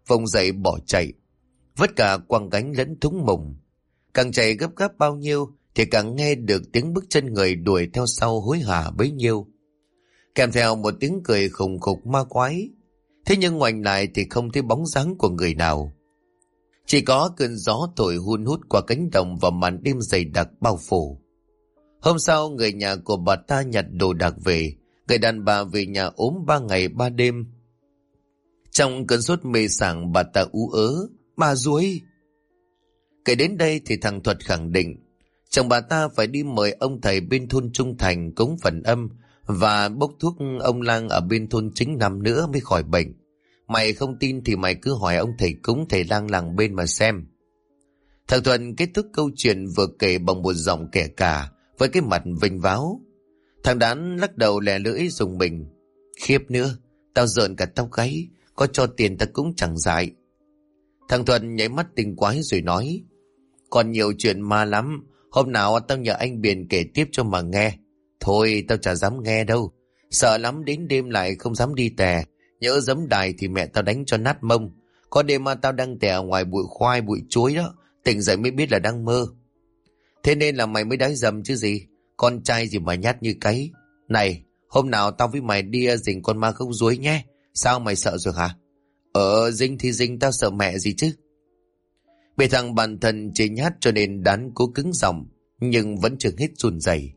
vùng dậy bỏ chạy, vất cả quăng gánh lẫn thúng mùng. Càng chạy gấp gáp bao nhiêu thì càng nghe được tiếng bước chân người đuổi theo sau hối hả bấy nhiêu, kèm theo một tiếng cười khùng khục ma quái. Thế nhưng ngoảnh lại thì không thấy bóng dáng của người nào, chỉ có cơn gió thổi hun hút qua cánh đồng và màn đêm dày đặc bao phủ. Hôm sau, người nhà của bà ta nhặt đồ đạc về. Người đàn bà về nhà ốm 3 ngày 3 đêm. Trong cơn sốt mê sảng, bà ta ú ớ: "Bà ruồi!" Kể đến đây thì thằng Thuật khẳng định chồng bà ta phải đi mời ông thầy bên thôn Trung Thành cúng phần âm và bốc thuốc ông lang ở bên thôn Chính Nam nữa mới khỏi bệnh. Mày không tin thì mày cứ hỏi ông thầy cúng thầy lang làng bên mà xem. Thằng Thuận kết thúc câu chuyện vừa kể bằng một giọng kẻ cả với cái mặt vênh váo. Thằng Đán lắc đầu lè lưỡi dùng mình: "Khiếp nữa, tao rợn cả tóc gáy, có cho tiền tao cũng chẳng dại." Thằng Thuận nháy mắt tinh quái rồi nói: "Còn nhiều chuyện ma lắm, hôm nào tao nhờ anh Biển kể tiếp cho mà nghe." "Thôi tao chả dám nghe đâu, sợ lắm, đến đêm lại không dám đi tè, nhỡ giấm đài thì mẹ tao đánh cho nát mông. Có đêm mà tao đang tè ngoài bụi khoai bụi chuối đó, tỉnh dậy mới biết là đang mơ. Thế nên là mày mới đái dầm chứ gì, con trai gì mà nhát như cáy. Này, hôm nào tao với mày đi rình con ma gốc ruối nhé. Sao mày sợ rồi hả?" Rình thì rình, tao sợ mẹ gì chứ." Bị thằng bạn thân chê nhát cho nên Đán cố cứng giọng, nhưng vẫn chưa hết run rẩy.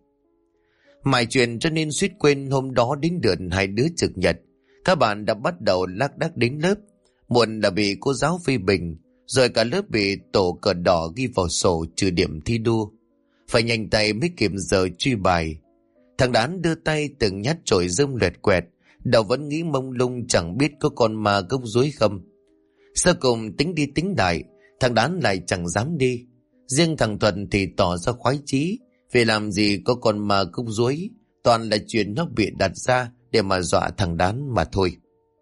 Mải chuyện cho nên suýt quên hôm đó đến lượt hai đứa trực nhật. Các bạn đã bắt đầu lác đác đến lớp. Muộn đã bị cô giáo phê bình, rồi cả lớp bị tổ cờ đỏ ghi vào sổ trừ điểm thi đua. Phải nhanh tay mới kịp giờ truy bài. Thằng Đán đưa tay từng nhát chổi rơm loẹt quẹt, đầu vẫn nghĩ mông lung chẳng biết có con ma gốc ruối không. Sau cùng tính đi tính lại, thằng Đán lại chẳng dám đi. Riêng thằng Thuận thì tỏ ra khoái chí, vì làm gì có con ma gốc ruối, toàn là chuyện nó bịa đặt ra để mà dọa thằng Đán mà thôi.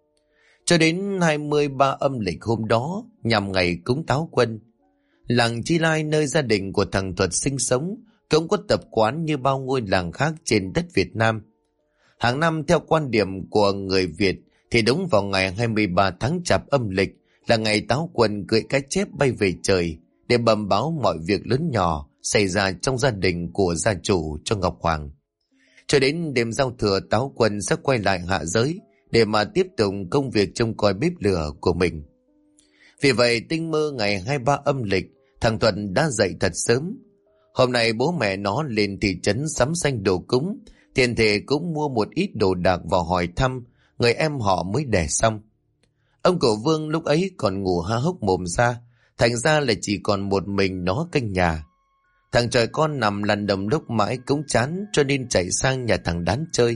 Cho đến 23 âm lịch hôm đó, nhằm ngày cúng Táo Quân, làng Chi Lai nơi gia đình của thằng Thuật sinh sống cũng có tập quán như bao ngôi làng khác trên đất Việt Nam. Hàng năm theo quan điểm của người Việt thì đúng vào ngày 23 tháng Chạp âm lịch là ngày Táo Quân cưỡi cái chép bay về trời để bẩm báo mọi việc lớn nhỏ xảy ra trong gia đình của gia chủ cho Ngọc Hoàng. Cho đến đêm giao thừa, Táo Quân sẽ quay lại hạ giới để mà tiếp tục công việc trông coi bếp lửa của mình. Vì vậy tinh mơ ngày 23 âm lịch, thằng Thuận đã dậy thật sớm. Hôm nay bố mẹ nó lên thị trấn sắm xanh đồ cúng, tiền thể cũng mua một ít đồ đạc vào hỏi thăm người em họ mới đẻ xong. Ông cụ Vương lúc ấy còn ngủ há hốc mồm ra, thành ra là chỉ còn một mình nó canh nhà. Thằng trời con nằm lăn đầm đốc mãi cũng chán, cho nên chạy sang nhà thằng Đán chơi.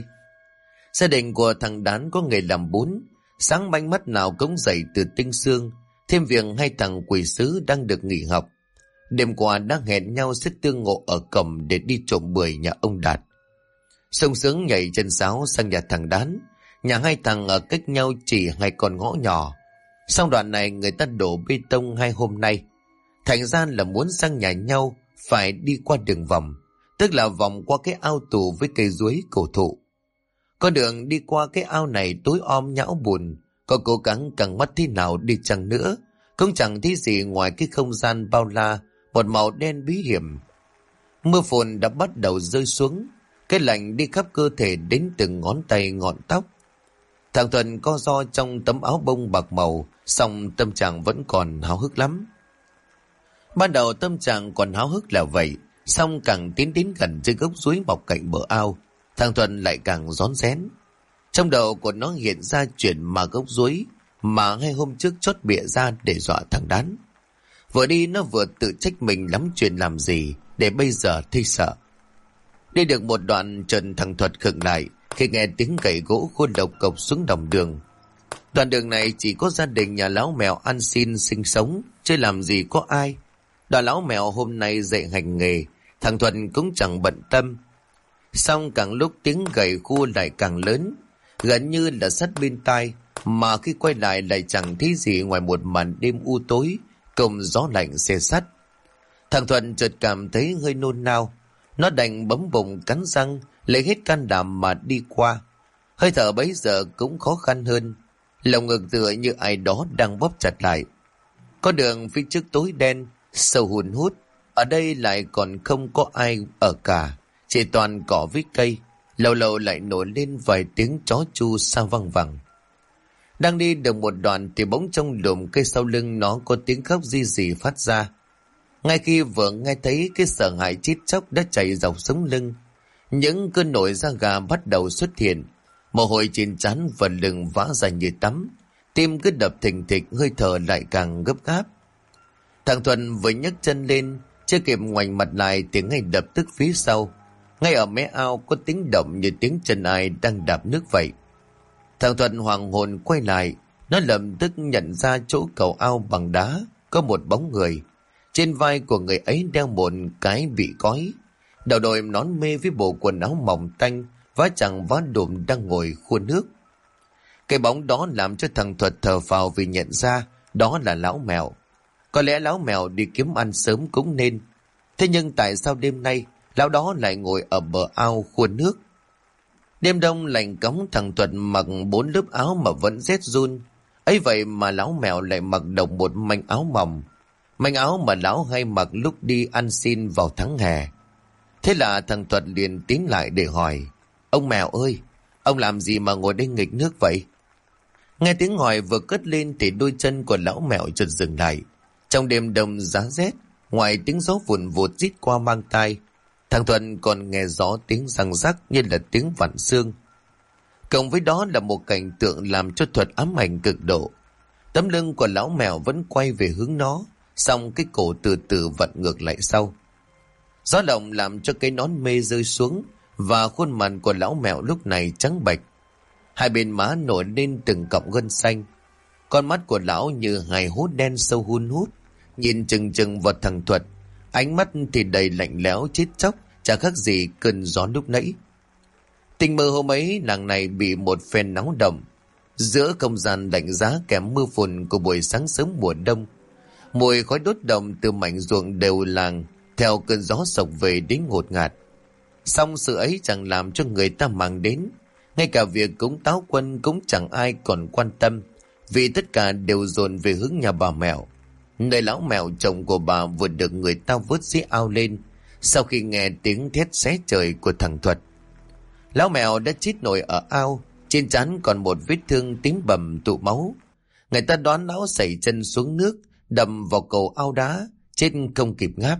Gia đình của thằng Đán có nghề làm bún, sáng bánh mắt nào cũng dậy từ tinh sương, thêm việc hai thằng quỷ sứ đang được nghỉ học. Đêm qua đã hẹn nhau sẽ tương ngộ ở cổng để đi trộm bưởi nhà ông Đạt. Sung sướng nhảy chân sáo sang nhà thằng Đán. Nhà hai thằng ở cách nhau chỉ hai con ngõ nhỏ. Sau đoạn này người ta đổ bê tông 2 hôm nay, thành ra là muốn sang nhà nhau phải đi qua đường vòng, tức là vòng qua cái ao tù với cây chuối cổ thụ. Con đường đi qua cái ao này tối om nhão bùn, có cố gắng căng mắt thế nào đi chăng nữa cũng chẳng thấy gì ngoài cái không gian bao la, một màu đen bí hiểm. Mưa phùn đã bắt đầu rơi xuống, cái lạnh đi khắp cơ thể đến từng ngón tay ngọn tóc. Thằng Thuận co ro trong tấm áo bông bạc màu, song tâm trạng vẫn còn háo hức lắm. Ban đầu tâm trạng còn háo hức là vậy, song càng tiến đến gần dưới gốc chuối mọc cạnh bờ ao, thằng Thuận lại càng rón rén. Trong đầu của nó hiện ra chuyện mà gốc chuối mà 2 hôm trước chót bịa ra để dọa thằng Đán. Vừa đi nó vừa tự trách mình lắm chuyện làm gì để bây giờ thấy sợ. Đi được một đoạn, trần thằng Thuật khựng lại khi nghe tiếng gậy gỗ khô lộc cộc xuống đồng đường. Đoạn đường này chỉ có gia đình nhà lão mèo ăn xin sinh sống, chứ làm gì có ai. Đoạn lão mèo hôm nay dạy hành nghề, thằng Thuận cũng chẳng bận tâm. Xong càng lúc tiếng gậy khô lại càng lớn, gần như là sát bên tai, mà khi quay lại chẳng thấy gì ngoài một màn đêm u tối cùng gió lạnh xê sắt. Thằng Thuận chợt cảm thấy hơi nôn nao, nó đành bấm bụng cắn răng lấy hết can đảm mà đi qua. Hơi thở bấy giờ cũng khó khăn hơn. Lòng ngực tựa như ai đó đang bóp chặt lại. Có đường phía trước tối đen, sâu hun hút. Ở đây lại còn không có ai ở cả, chỉ toàn cỏ với cây. Lâu lâu lại nổi lên vài tiếng chó chu xa văng vẳng. Đang đi được một đoạn thì bỗng trong lùm cây sau lưng nó có tiếng khóc ri rỉ phát ra. Ngay khi vừa nghe thấy, cái sợ hãi chít chóc đã chạy dọc sống lưng. Những cơn nổi da gà bắt đầu xuất hiện. Mồ hôi trên trán và lưng vã ra như tắm. Tim cứ đập thình thịch, hơi thở lại càng gấp gáp. Thằng Thuận vừa nhấc chân lên, chưa kịp ngoảnh mặt lại thì ngay lập tức phía sau, ngay ở mé ao, có tiếng động như tiếng chân ai đang đạp nước vậy. Thằng Thuận hoàng hồn quay lại, nó lập tức nhận ra chỗ cầu ao bằng đá có một bóng người. Trên vai của người ấy đeo một cái bị cói, đầu đội nón mê với bộ quần áo mỏng tanh, vá chẳng vá đùm đang ngồi khuôn nước. Cái bóng đó làm cho thằng Thuật thở phào vì nhận ra đó là lão mèo. Có lẽ lão mèo đi kiếm ăn sớm cũng nên. Thế nhưng tại sao đêm nay lão đó lại ngồi ở bờ ao khuôn nước? Đêm đông lạnh cóng, thằng Thuật mặc 4 lớp áo mà vẫn rét run. Ấy vậy mà lão mèo lại mặc đồng một manh áo mỏng, manh áo mà lão hay mặc lúc đi ăn xin vào tháng hè. Thế là thằng Thuật liền tiến lại để hỏi: "Ông mèo ơi, ông làm gì mà ngồi đây nghịch nước vậy?" Nghe tiếng hỏi vừa cất lên thì đôi chân của lão mèo chợt dừng lại. Trong đêm đông giá rét, ngoài tiếng gió vùn vụt rít qua mang tai, thằng Thuận còn nghe rõ tiếng răng rắc như là tiếng vặn xương. Cộng với đó là một cảnh tượng làm cho Thuật ám ảnh cực độ. Tấm lưng của lão mèo vẫn quay về hướng nó, song cái cổ từ từ vặn ngược lại sau. Gió động làm cho cái nón mê rơi xuống, và khuôn mặt của lão mèo lúc này trắng bệch. Hai bên má nổi lên từng cọng gân xanh. Con mắt của lão như hài hốt đen sâu hun hút, nhìn chừng chừng vào thằng Thuật. Ánh mắt thì đầy lạnh lẽo chết chóc, chả khác gì cơn gió lúc nãy. Tình mơ hôm ấy làng này bị một phen náo động. Giữa không gian lạnh giá kèm mưa phùn của buổi sáng sớm mùa đông, mùi khói đốt đồng từ mảnh ruộng đều làng theo cơn gió sộc về đến ngột ngạt. Song sự ấy chẳng làm cho người ta màng đến. Ngay cả việc cúng táo quân cũng chẳng ai còn quan tâm, vì tất cả đều dồn về hướng nhà bà mèo, nơi lão mèo chồng của bà vừa được người ta vớt dưới ao lên sau khi nghe tiếng thét xé trời của thằng Thuật. Lão mèo đã chết nổi ở ao, trên trán còn một vết thương tím bầm tụ máu. Người ta đoán lão sẩy chân xuống nước, đầm vào cầu ao đá, chết không kịp ngáp.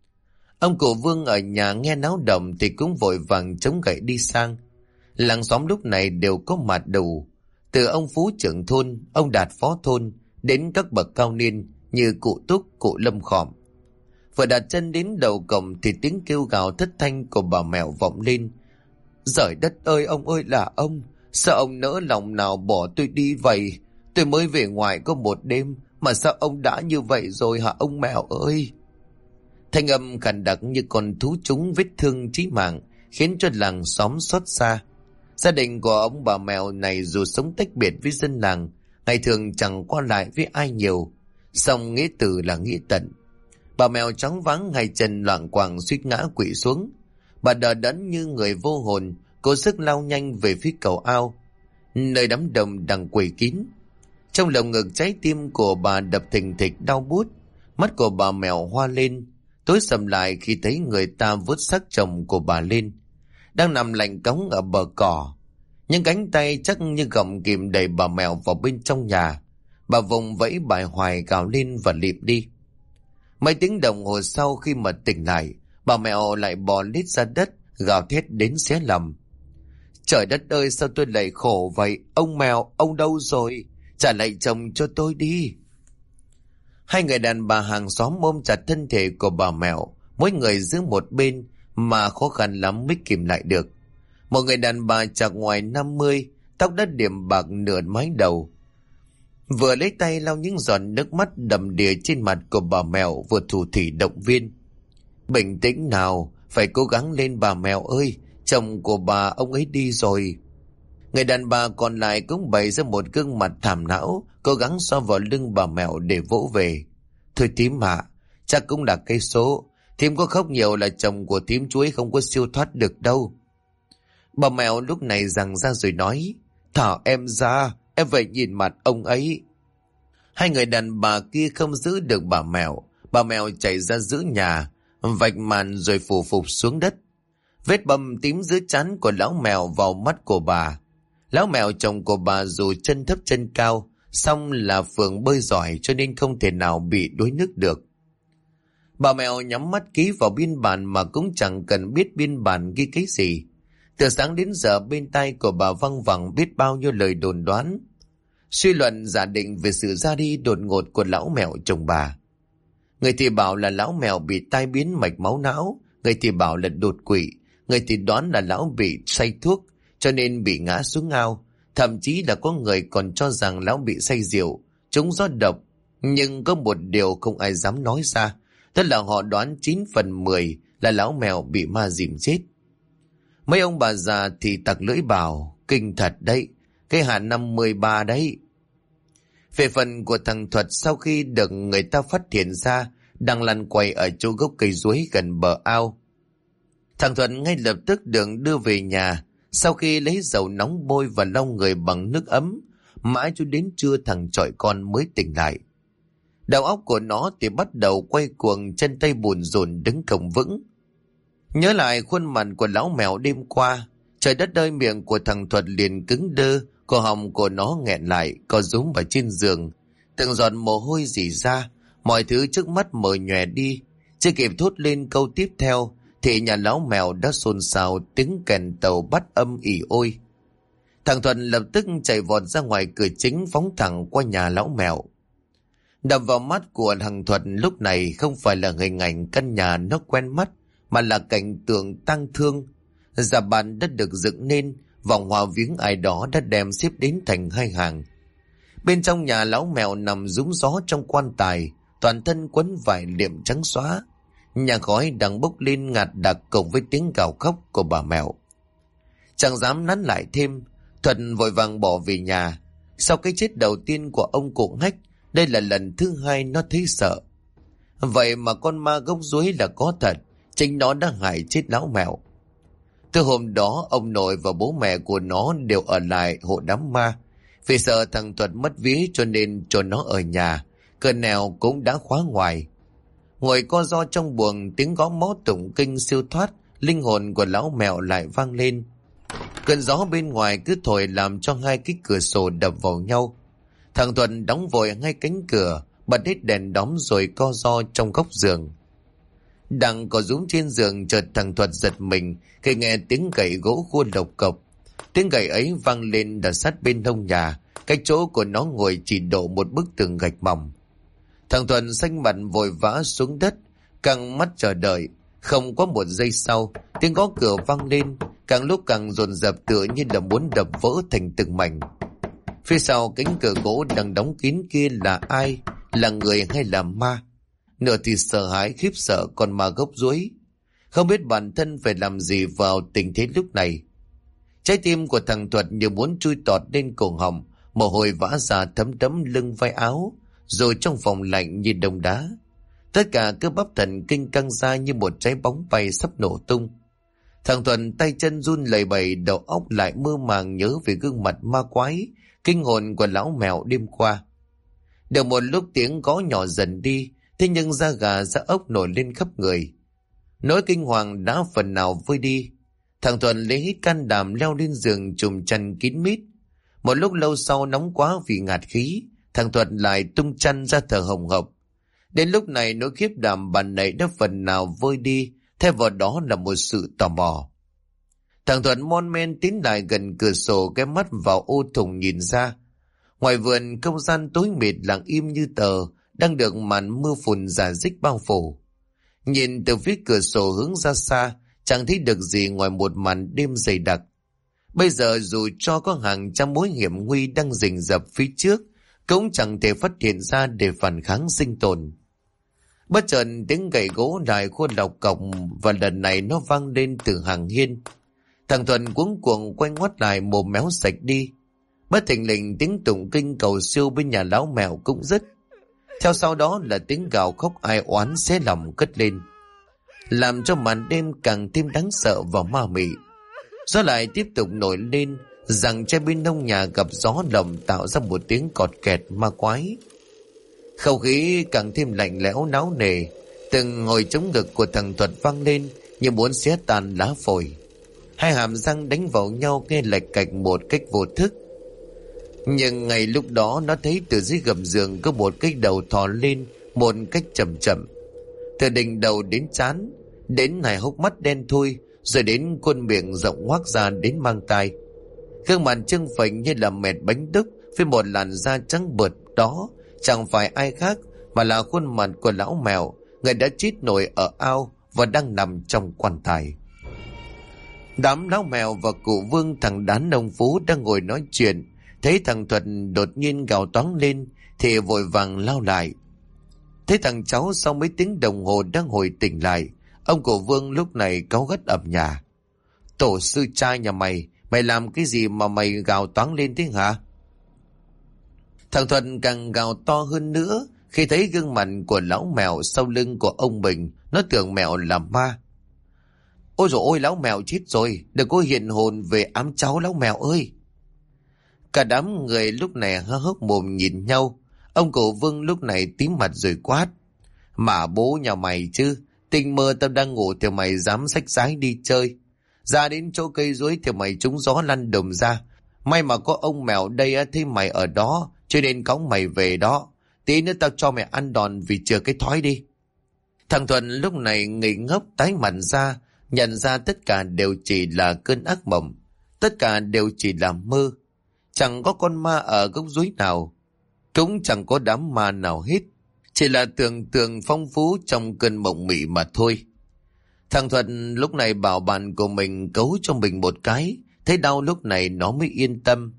Ông cụ Vương ở nhà nghe náo động thì cũng vội vàng chống gậy đi sang. Làng xóm lúc này đều có mặt đủ, từ ông Phú trưởng thôn, ông Đạt phó thôn, đến các bậc cao niên như cụ Túc, cụ Lâm Khòm. Vừa đặt chân đến đầu cổng thì tiếng kêu gào thất thanh của bà mèo vọng lên: "Giời đất ơi, ông ơi là ông! Sao ông nỡ lòng nào bỏ tôi đi vậy? Tôi mới về ngoài có một đêm mà sao ông đã như vậy rồi hả ông mèo ơi?" Thanh âm khàn đặc như con thú trúng vết thương chí mạng khiến cho làng xóm xót xa. Gia đình của ông bà mèo này dù sống tách biệt với dân làng, ngày thường chẳng qua lại với ai nhiều, song nghĩa tử là nghĩa tận. Bà mèo choáng váng, hai chân loạng choạng suýt ngã quỵ xuống. Bà đờ đẫn như người vô hồn, cố sức lao nhanh về phía cầu ao, nơi đám đồng đang quỳ kín. Trong lồng ngực trái tim của bà đập thình thịch đau buốt, mắt của bà mèo hoa lên, tối sầm lại khi thấy người ta vớt xác chồng của bà lên, đang nằm lạnh cóng ở bờ cỏ. Những cánh tay chắc như gọng kìm đẩy bà mèo vào bên trong nhà. Bà vùng vẫy bài hoài gào lên và lịm đi. Mấy tiếng đồng hồ sau khi mà tỉnh lại, bà mèo lại bò lết ra đất, gào thét đến xé lòng: "Trời đất ơi, sao tôi lại khổ vậy? Ông mèo, ông đâu rồi? Trả lại chồng cho tôi đi." Hai người đàn bà hàng xóm ôm chặt thân thể của bà mèo, mỗi người giữ một bên mà khó khăn lắm mới kìm lại được. Một người đàn bà chạc ngoài 50, tóc đã điểm bạc nửa mái đầu, vừa lấy tay lau những giọt nước mắt đầm đìa trên mặt của bà mèo, vừa thủ thỉ động viên: "Bình tĩnh nào, phải cố gắng lên bà mèo ơi, chồng của bà ông ấy đi rồi." Người đàn bà còn lại cũng bày ra một gương mặt thảm não, cố gắng xoa vào lưng bà mèo để vỗ về: "Thôi thím ạ, chắc cũng là cây số. Thím có khóc nhiều là chồng của thím chú ấy không có siêu thoát được đâu." Bà mèo lúc này giằng ra rồi nói: "Thả em ra, em phải nhìn mặt ông ấy. Hai người đàn bà kia không giữ được bà mèo chạy ra giữa nhà, vạch màn rồi phủ phục xuống đất. Vết bầm tím dưới trán của lão mèo vào mắt của bà. Lão mèo chồng của bà dù chân thấp chân cao, song là phường bơi giỏi cho nên không thể nào bị đuối nước được. Bà mèo nhắm mắt ký vào biên bản mà cũng chẳng cần biết biên bản ghi cái gì. Từ sáng đến giờ bên tai của bà văng vẳng biết bao nhiêu lời đồn đoán, suy luận giả định về sự ra đi đột ngột của lão mèo chồng bà. Người thì bảo là lão mèo bị tai biến mạch máu não, người thì bảo là đột quỵ, người thì đoán là lão bị say thuốc cho nên bị ngã xuống ao. Thậm chí là có người còn cho rằng lão bị say rượu, trúng gió độc. Nhưng có một điều không ai dám nói ra, tức là họ đoán 9 phần 10 là lão mèo bị ma dìm chết. Mấy ông bà già thì tặc lưỡi bảo, kinh thật đấy, cái hạn năm 13 đấy. Về phần của thằng Thuật, sau khi được người ta phát hiện ra đang lăn quay ở chỗ gốc cây chuối gần bờ ao, thằng Thuật ngay lập tức được đưa về nhà. Sau khi lấy dầu nóng bôi và lau người bằng nước ấm, mãi cho đến trưa thằng chọi con mới tỉnh lại. Đầu óc của nó thì bắt đầu quay cuồng, chân tay bùn rùn đứng không vững. Nhớ lại khuôn mặt của lão mèo đêm qua, trời đất ơi, miệng của thằng Thuật liền cứng đơ, cổ họng của nó nghẹn lại, co rúm vào trên giường, từng giọt mồ hôi rỉ ra, mọi thứ trước mắt mờ nhòe đi. Chưa kịp thốt lên câu tiếp theo thì nhà lão mèo đã xôn xao tiếng kèn tàu bắt âm ỉ ôi. Thằng Thuận lập tức chạy vọt ra ngoài cửa chính, phóng thẳng qua nhà lão mèo. Đập vào mắt của thằng Thuận lúc này không phải là hình ảnh căn nhà nó quen mắt, mà là cảnh tượng tang thương. Dạ bàn đã được dựng nên, vòng hoa viếng ai đó đã đem xếp đến thành hai hàng. Bên trong nhà lão mèo nằm rúm gió trong quan tài, toàn thân quấn vải liệm trắng xóa. Nhà khói đang bốc lên ngạt đặc cùng với tiếng gào khóc của bà mèo. Chẳng dám nán lại thêm, Thuận vội vàng bỏ về nhà. Sau cái chết đầu tiên của ông cụ Hách, đây là lần thứ hai nó thấy sợ. Vậy mà con ma gốc ruối là có thật, chính nó đã hại chết lão mèo. Từ hôm đó, ông nội và bố mẹ của nó đều ở lại hộ đám ma. Vì sợ thằng Thuật mất ví cho nên cho nó ở nhà, cửa nẻo cũng đã khóa ngoài. Ngồi co ro trong buồng, tiếng gõ mõ tụng kinh siêu thoát, linh hồn của lão mèo lại vang lên. Cơn gió bên ngoài cứ thổi làm cho hai cái cửa sổ đập vào nhau. Thằng Thuận đóng vội ngay cánh cửa, bật hết đèn đóm rồi co ro trong góc giường. Đang có rúm trên giường, chợt thằng Thuật giật mình khi nghe tiếng gậy gỗ khua lộc cộc. Tiếng gậy ấy vang lên đặt sát bên hông nhà, cái chỗ của nó ngồi chỉ độ một bức tường gạch mỏng. Thằng Thuận xanh mặt vội vã xuống đất, căng mắt chờ đợi. Không có một giây sau, tiếng gõ cửa vang lên, càng lúc càng dồn dập tựa như là muốn đập vỡ thành từng mảnh. Phía sau cánh cửa gỗ đang đóng kín kia là ai? Là người hay là ma? Nửa thì sợ hãi khiếp sợ còn ma gốc ruối, không biết bản thân phải làm gì vào tình thế lúc này. Trái tim của thằng Thuật như muốn chui tọt lên cổ họng, mồ hôi vã ra thấm đẫm lưng vai áo, rồi trong phòng lạnh như đông đá. Tất cả cơ bắp thần kinh căng ra như một trái bóng bay sắp nổ tung. Thằng Thuận tay chân run lẩy bẩy, đầu óc lại mơ màng nhớ về gương mặt ma quái, kinh hồn của lão mèo đêm qua. Được một lúc tiếng gõ nhỏ dần đi, thế nhưng da gà da ốc nổi lên khắp người. Nỗi kinh hoàng đã phần nào vơi đi. Thằng Thuận lấy hết can đảm leo lên giường trùm chăn kín mít. Một lúc lâu sau nóng quá vì ngạt khí, thằng Thuận lại tung chăn ra thở hồng hộc. Đến lúc này nỗi khiếp đảm ban nãy đã phần nào vơi đi, thay vào đó là một sự tò mò. Thằng Thuận mon men tiến lại gần cửa sổ, cái mắt vào ô thùng nhìn ra. Ngoài vườn, không gian tối mịt lặng im như tờ, đang được màn mưa phùn rả rích bao phủ. Nhìn từ phía cửa sổ hướng ra xa, chẳng thấy được gì ngoài một màn đêm dày đặc. Bây giờ dù cho có hàng trăm mối hiểm nguy đang rình rập phía trước, cũng chẳng thể phát hiện ra để phản kháng sinh tồn. Bất chợt tiếng gậy gỗ lại khua lọc cọc, và lần này nó vang lên từ hàng hiên. Thằng Thuận cuống cuồng quay ngoắt lại, mồm méo sạch đi. Bất thình lình tiếng tụng kinh cầu siêu bên nhà lão mèo cũng dứt. Theo sau đó là tiếng gào khóc ai oán xé lòng cất lên, làm cho màn đêm càng thêm đáng sợ và ma mị. Gió lại tiếp tục nổi lên, rằng che bên nông nhà gặp gió lồng tạo ra một tiếng cọt kẹt ma quái. Không khí càng thêm lạnh lẽo náo nề, từng hồi chống ngực của thằng Thuật vang lên như muốn xé tan lá phổi. Hai hàm răng đánh vào nhau nghe lạch cạch một cách vô thức. Nhưng ngay lúc đó nó thấy từ dưới gầm giường có một cái đầu thò lên một cách chậm chậm, từ đỉnh đầu đến trán, đến hai hốc mắt đen thui, rồi đến khuôn miệng rộng ngoác ra đến mang tai. Gương mặt trưng phình như là mệt bánh đúc với một làn da trắng bợt đó chẳng phải ai khác mà là khuôn mặt của lão mèo, người đã chết nổi ở ao và đang nằm trong quan tài. Đám lão mèo và cụ Vương, thằng Đán ông Phú đang ngồi nói chuyện, thấy thằng Thuật đột nhiên gào toáng lên thì vội vàng lao lại. Thấy thằng cháu sau mấy tiếng đồng hồ đang hồi tỉnh lại, ông cụ Vương lúc này cáu gắt ầm nhà: "Tổ sư trai nhà mày, mày làm cái gì mà mày gào toáng lên thế hả?" Thằng Thuật càng gào to hơn nữa khi thấy gương mặt của lão mèo sau lưng của ông mình. Nó tưởng mèo là ma. "Ôi dồi ôi, lão mèo chết rồi, đừng có hiện hồn về ám cháu lão mèo ơi!" Cả đám người lúc này há hốc mồm nhìn nhau. Ông cụ Vương lúc này tím mặt rồi quát: "Mà bố nhà mày chứ, tình mơ tao đang ngủ thì mày dám xách xái đi chơi. Ra đến chỗ cây rối thì mày trúng gió lăn đùng ra. May mà có ông mèo đây thấy mày ở đó, cho nên cõng mày về đó. Tí nữa tao cho mày ăn đòn vì chừa cái thói đi." Thằng Thuận lúc này ngây ngốc tái mặt ra, nhận ra tất cả đều chỉ là cơn ác mộng, tất cả đều chỉ là mơ. Chẳng có con ma ở gốc rúi nào, cũng chẳng có đám ma nào hết, chỉ là tưởng tượng phong phú trong cơn mộng mị mà thôi. Thằng Thuận lúc này bảo bạn của mình cấu cho mình một cái, thấy đau lúc này nó mới yên tâm.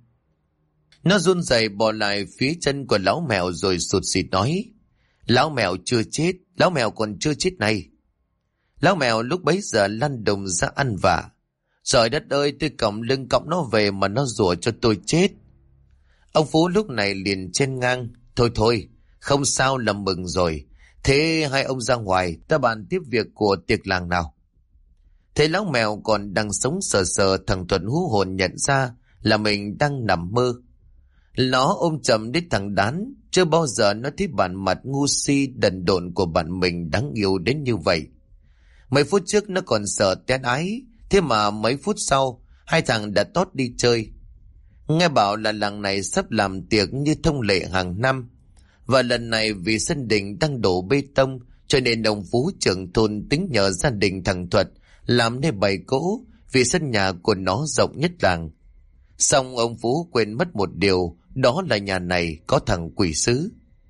Nó run rẩy bò lại phía chân của lão mèo rồi sụt sịt nói: "Lão mèo chưa chết, lão mèo còn chưa chết này." Lão mèo lúc bấy giờ lăn đùng ra ăn vạ: "Trời đất ơi, tôi cõng lưng cõng nó về mà nó rủa cho tôi chết." Ông Phú lúc này liền chen ngang: Thôi thôi, không sao là mừng rồi. Thế hai ông ra ngoài, ta bàn tiếp việc của tiệc làng nào." Thế lão mèo còn đang sống sờ sờ, thằng Thuận hú hồn nhận ra là mình đang nằm mơ. Nó ôm chầm đến thằng Đán, chưa bao giờ nó thấy bản mặt ngu si đần độn của bạn mình đáng yêu đến như vậy. Mấy phút trước nó còn sợ tét ái, thế mà mấy phút sau hai thằng đã tót đi chơi. Nghe bảo là làng này sắp làm tiệc như thông lệ hàng năm, và lần này vì sân đình đang đổ bê tông cho nên ông Phú trưởng thôn tính nhờ gia đình thằng Thuật làm nên bày cỗ vì sân nhà của nó rộng nhất làng. Xong ông Phú quên mất một điều, đó là nhà này có thằng quỷ sứ.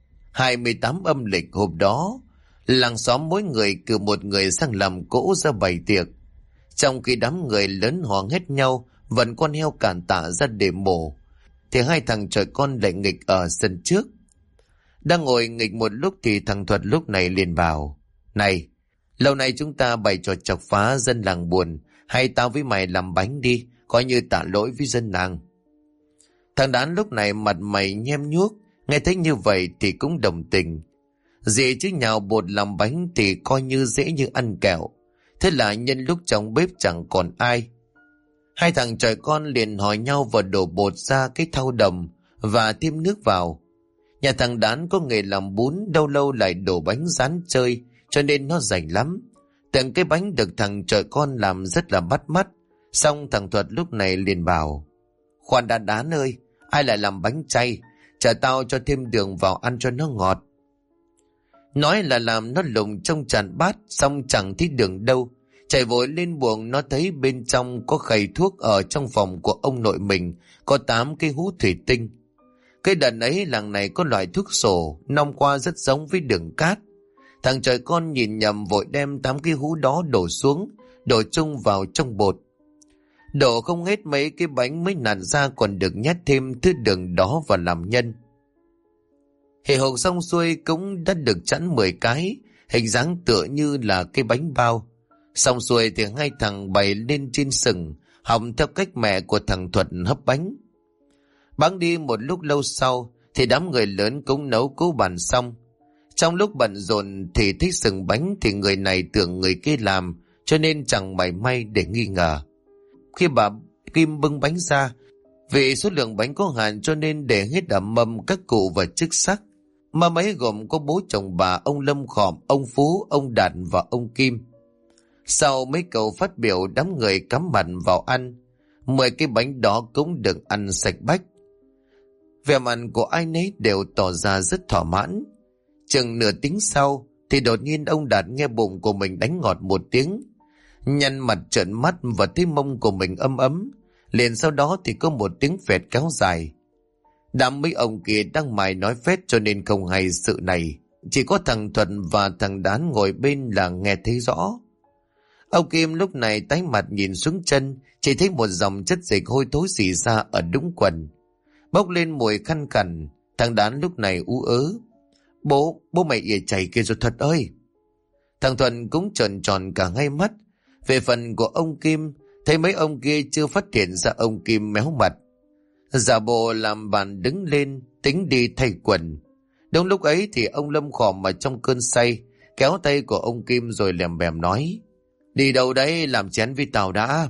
28 âm lịch hôm đó, làng xóm mỗi người cử một người sang làm cỗ ra bày tiệc. Trong khi đám người lớn hò hét nhau vẫn con heo cản tạ ra để mổ, thì hai thằng trời con lại nghịch ở sân trước. Đang ngồi nghịch một lúc thì thằng Thuật lúc này liền bảo: "Này, lâu nay chúng ta bày trò chọc phá dân làng buồn, hay tao với mày làm bánh đi, coi như tạ lỗi với dân làng." Thằng Đán lúc này mặt mày nhem nhuốc, nghe thấy như vậy thì cũng đồng tình. Dì chứ nhào bột làm bánh thì coi như dễ như ăn kẹo. Thế là nhân lúc trong bếp chẳng còn ai, hai thằng trời con liền hỏi nhau và đổ bột ra cái thau đồng và thêm nước vào. Nhà thằng Đán có nghề làm bún, đâu lâu lại đổ bánh rán chơi, cho nên nó rành lắm. Từng cái bánh được thằng trời con làm rất là bắt mắt. Xong thằng Thuật lúc này liền bảo: "Khoan đã Đán ơi, ai lại làm bánh chay? Chờ tao cho thêm đường vào ăn cho nó ngọt." Nói là làm, nó lùng trong tràn bát, xong chẳng thấy đường đâu. Chạy vội lên buồng, nó thấy bên trong có khay thuốc ở trong phòng của ông nội mình, có 8 cái hũ thủy tinh. Cái đợt ấy làng này có loại thuốc sổ, năm qua rất giống với đường cát. Thằng trời con nhìn nhầm vội đem 8 cái hũ đó đổ xuống, đổ chung vào trong bột. Đổ không hết mấy cái bánh mới nặn ra còn được nhét thêm thứ đường đó vào làm nhân. Hệ hộp xong xuôi cũng đã được chẵn 10 cái, hình dáng tựa như là cái bánh bao. Xong xuôi thì hai thằng bày lên trên sừng, hòng theo cách mẹ của thằng Thuật hấp bánh. Bắn đi một lúc lâu sau thì đám người lớn cũng nấu cỗ bàn xong. Trong lúc bận rộn thì thấy sừng bánh thì người này tưởng người kia làm, cho nên chẳng mảy may để nghi ngờ. Khi bà Kim bưng bánh ra Vì số lượng bánh có hạn cho nên để hết ở mâm các cụ và chức sắc. Mâm ấy gồm có bố chồng bà, ông Lâm Khòm, ông Phú, ông Đạt và ông Kim. Sau mấy câu phát biểu, đám người cắm mặt vào ăn. 10 cái bánh đó cũng được ăn sạch bách. Vẻ mặt của ai nấy đều tỏ ra rất thỏa mãn. Chừng nửa tiếng sau thì đột nhiên ông Đạt nghe bụng của mình đánh ngọt một tiếng, nhăn mặt trợn mắt và thấy mông của mình ấm ấm. Liền sau đó thì có một tiếng phẹt kéo dài. Đám mấy ông kia đang mải nói phét cho nên không hay sự này. Chỉ có thằng Thuận và thằng Đán ngồi bên là nghe thấy rõ. Ông Kim lúc này tái mặt nhìn xuống chân, chỉ thấy một dòng chất dịch hôi thối xì ra ở đũng quần, bốc lên mùi khăn khằn. Thằng Đán lúc này ú ớ: Bố mày ỉa chảy kia rồi Thuật ơi. Thằng Thuận cũng tròn tròn cả hai mắt. Về phần của ông Kim, thấy mấy ông kia chưa phát hiện ra ông Kim méo mặt, giả bộ làm bàn đứng lên tính đi thay quần. Đúng lúc ấy thì ông Lâm Khòm ở trong cơn say kéo tay của ông Kim rồi lèm bèm nói: Đi đâu đấy, làm chén với tao đã.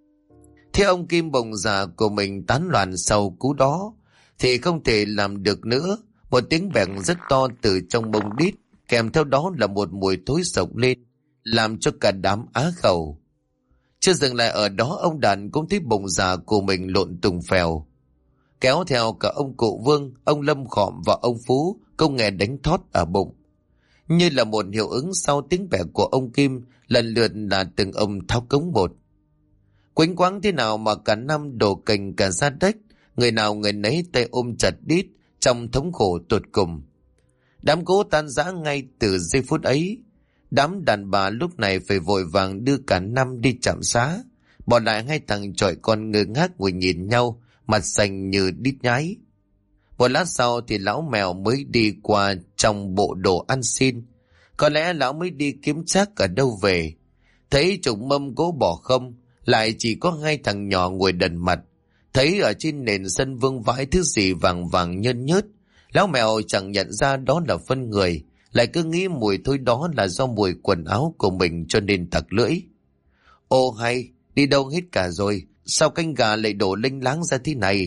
Thế ông Kim bồng già của mình tán loạn sau cú đó thì không thể làm được nữa. Một tiếng bèn rất to từ trong bông đít, kèm theo đó là một mùi thối sộc lên, làm cho cả đám á khẩu. Chưa dừng lại ở đó, ông Đàn cũng thấy bụng già của mình lộn tùng phèo, kéo theo cả ông cụ Vương, ông Lâm Khòm và ông Phú cũng nghe đánh thót ở bụng. Như là một hiệu ứng sau tiếng bẻ của ông Kim, lần lượt là từng ông tháo cống một. Quánh quáng thế nào mà cả năm đổ cành cả ra đất, người nào người nấy tay ôm chặt đít trong thống khổ tột cùng. Đám cố tan rã ngay từ giây phút ấy. Đám đàn bà lúc này phải vội vàng đưa cả năm đi trạm xá, bỏ lại hai thằng chọi con ngơ ngác ngồi nhìn nhau, mặt xanh như đít nhái. Một lát sau thì lão Mèo mới đi qua trong bộ đồ ăn xin. Có lẽ lão mới đi kiếm trác ở đâu về, thấy chục mâm gỗ bỏ không, lại chỉ có hai thằng nhỏ ngồi đần mặt. Thấy ở trên nền sân vương vãi thứ gì vàng vàng nhơn nhớt, lão Mèo chẳng nhận ra đó là phân người, lại cứ nghĩ mùi thối đó là do mùi quần áo của mình cho nên tặc lưỡi. Ô hay, đi đâu hết cả rồi, sao canh gà lại đổ lênh láng ra thế này?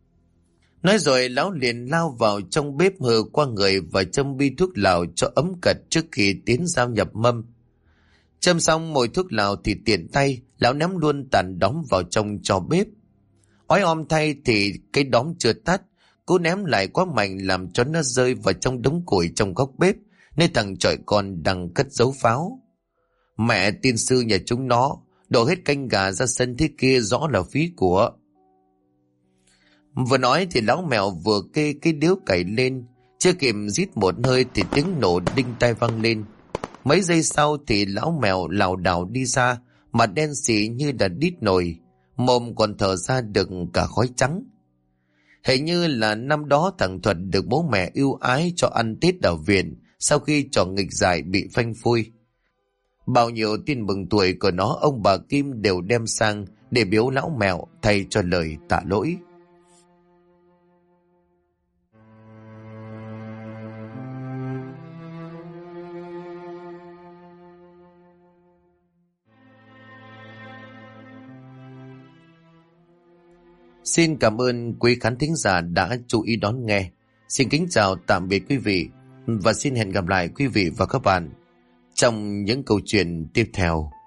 Nói rồi lão liền lao vào trong bếp hờ qua người và châm bi thuốc lào cho ấm cật trước khi tiến giao nhập mâm. Châm xong mồi thuốc lào thì tiện tay lão ném luôn tàn đóm vào trong cho bếp. Ói om thay thì cái đóm chưa tắt, cô ném lại quá mạnh làm cho nó rơi vào trong đống củi trong góc bếp, nơi thằng chọi con đang cất giấu pháo. Mẹ tiên sư nhà chúng nó đổ hết canh gà ra sân thế kia rõ là phí của. Vừa nói thì lão Mèo vừa kê cái điếu cày lên, chưa kịp rít một hơi thì tiếng nổ đinh tai vang lên. Mấy giây sau thì lão Mèo lảo đảo đi ra, mặt đen xì như đã đít nồi, mồm còn thở ra được cả khói trắng. Hình như là năm đó thằng Thuật được bố mẹ ưu ái cho ăn Tết ở viện sau khi trò nghịch giải bị phanh phui. Bao nhiêu tin mừng tuổi của nó ông bà Kim đều đem sang để biếu lão Mèo thay cho lời tạ lỗi. Xin cảm ơn quý khán thính giả đã chú ý đón nghe. Xin kính chào tạm biệt quý vị và xin hẹn gặp lại quý vị và các bạn trong những câu chuyện tiếp theo.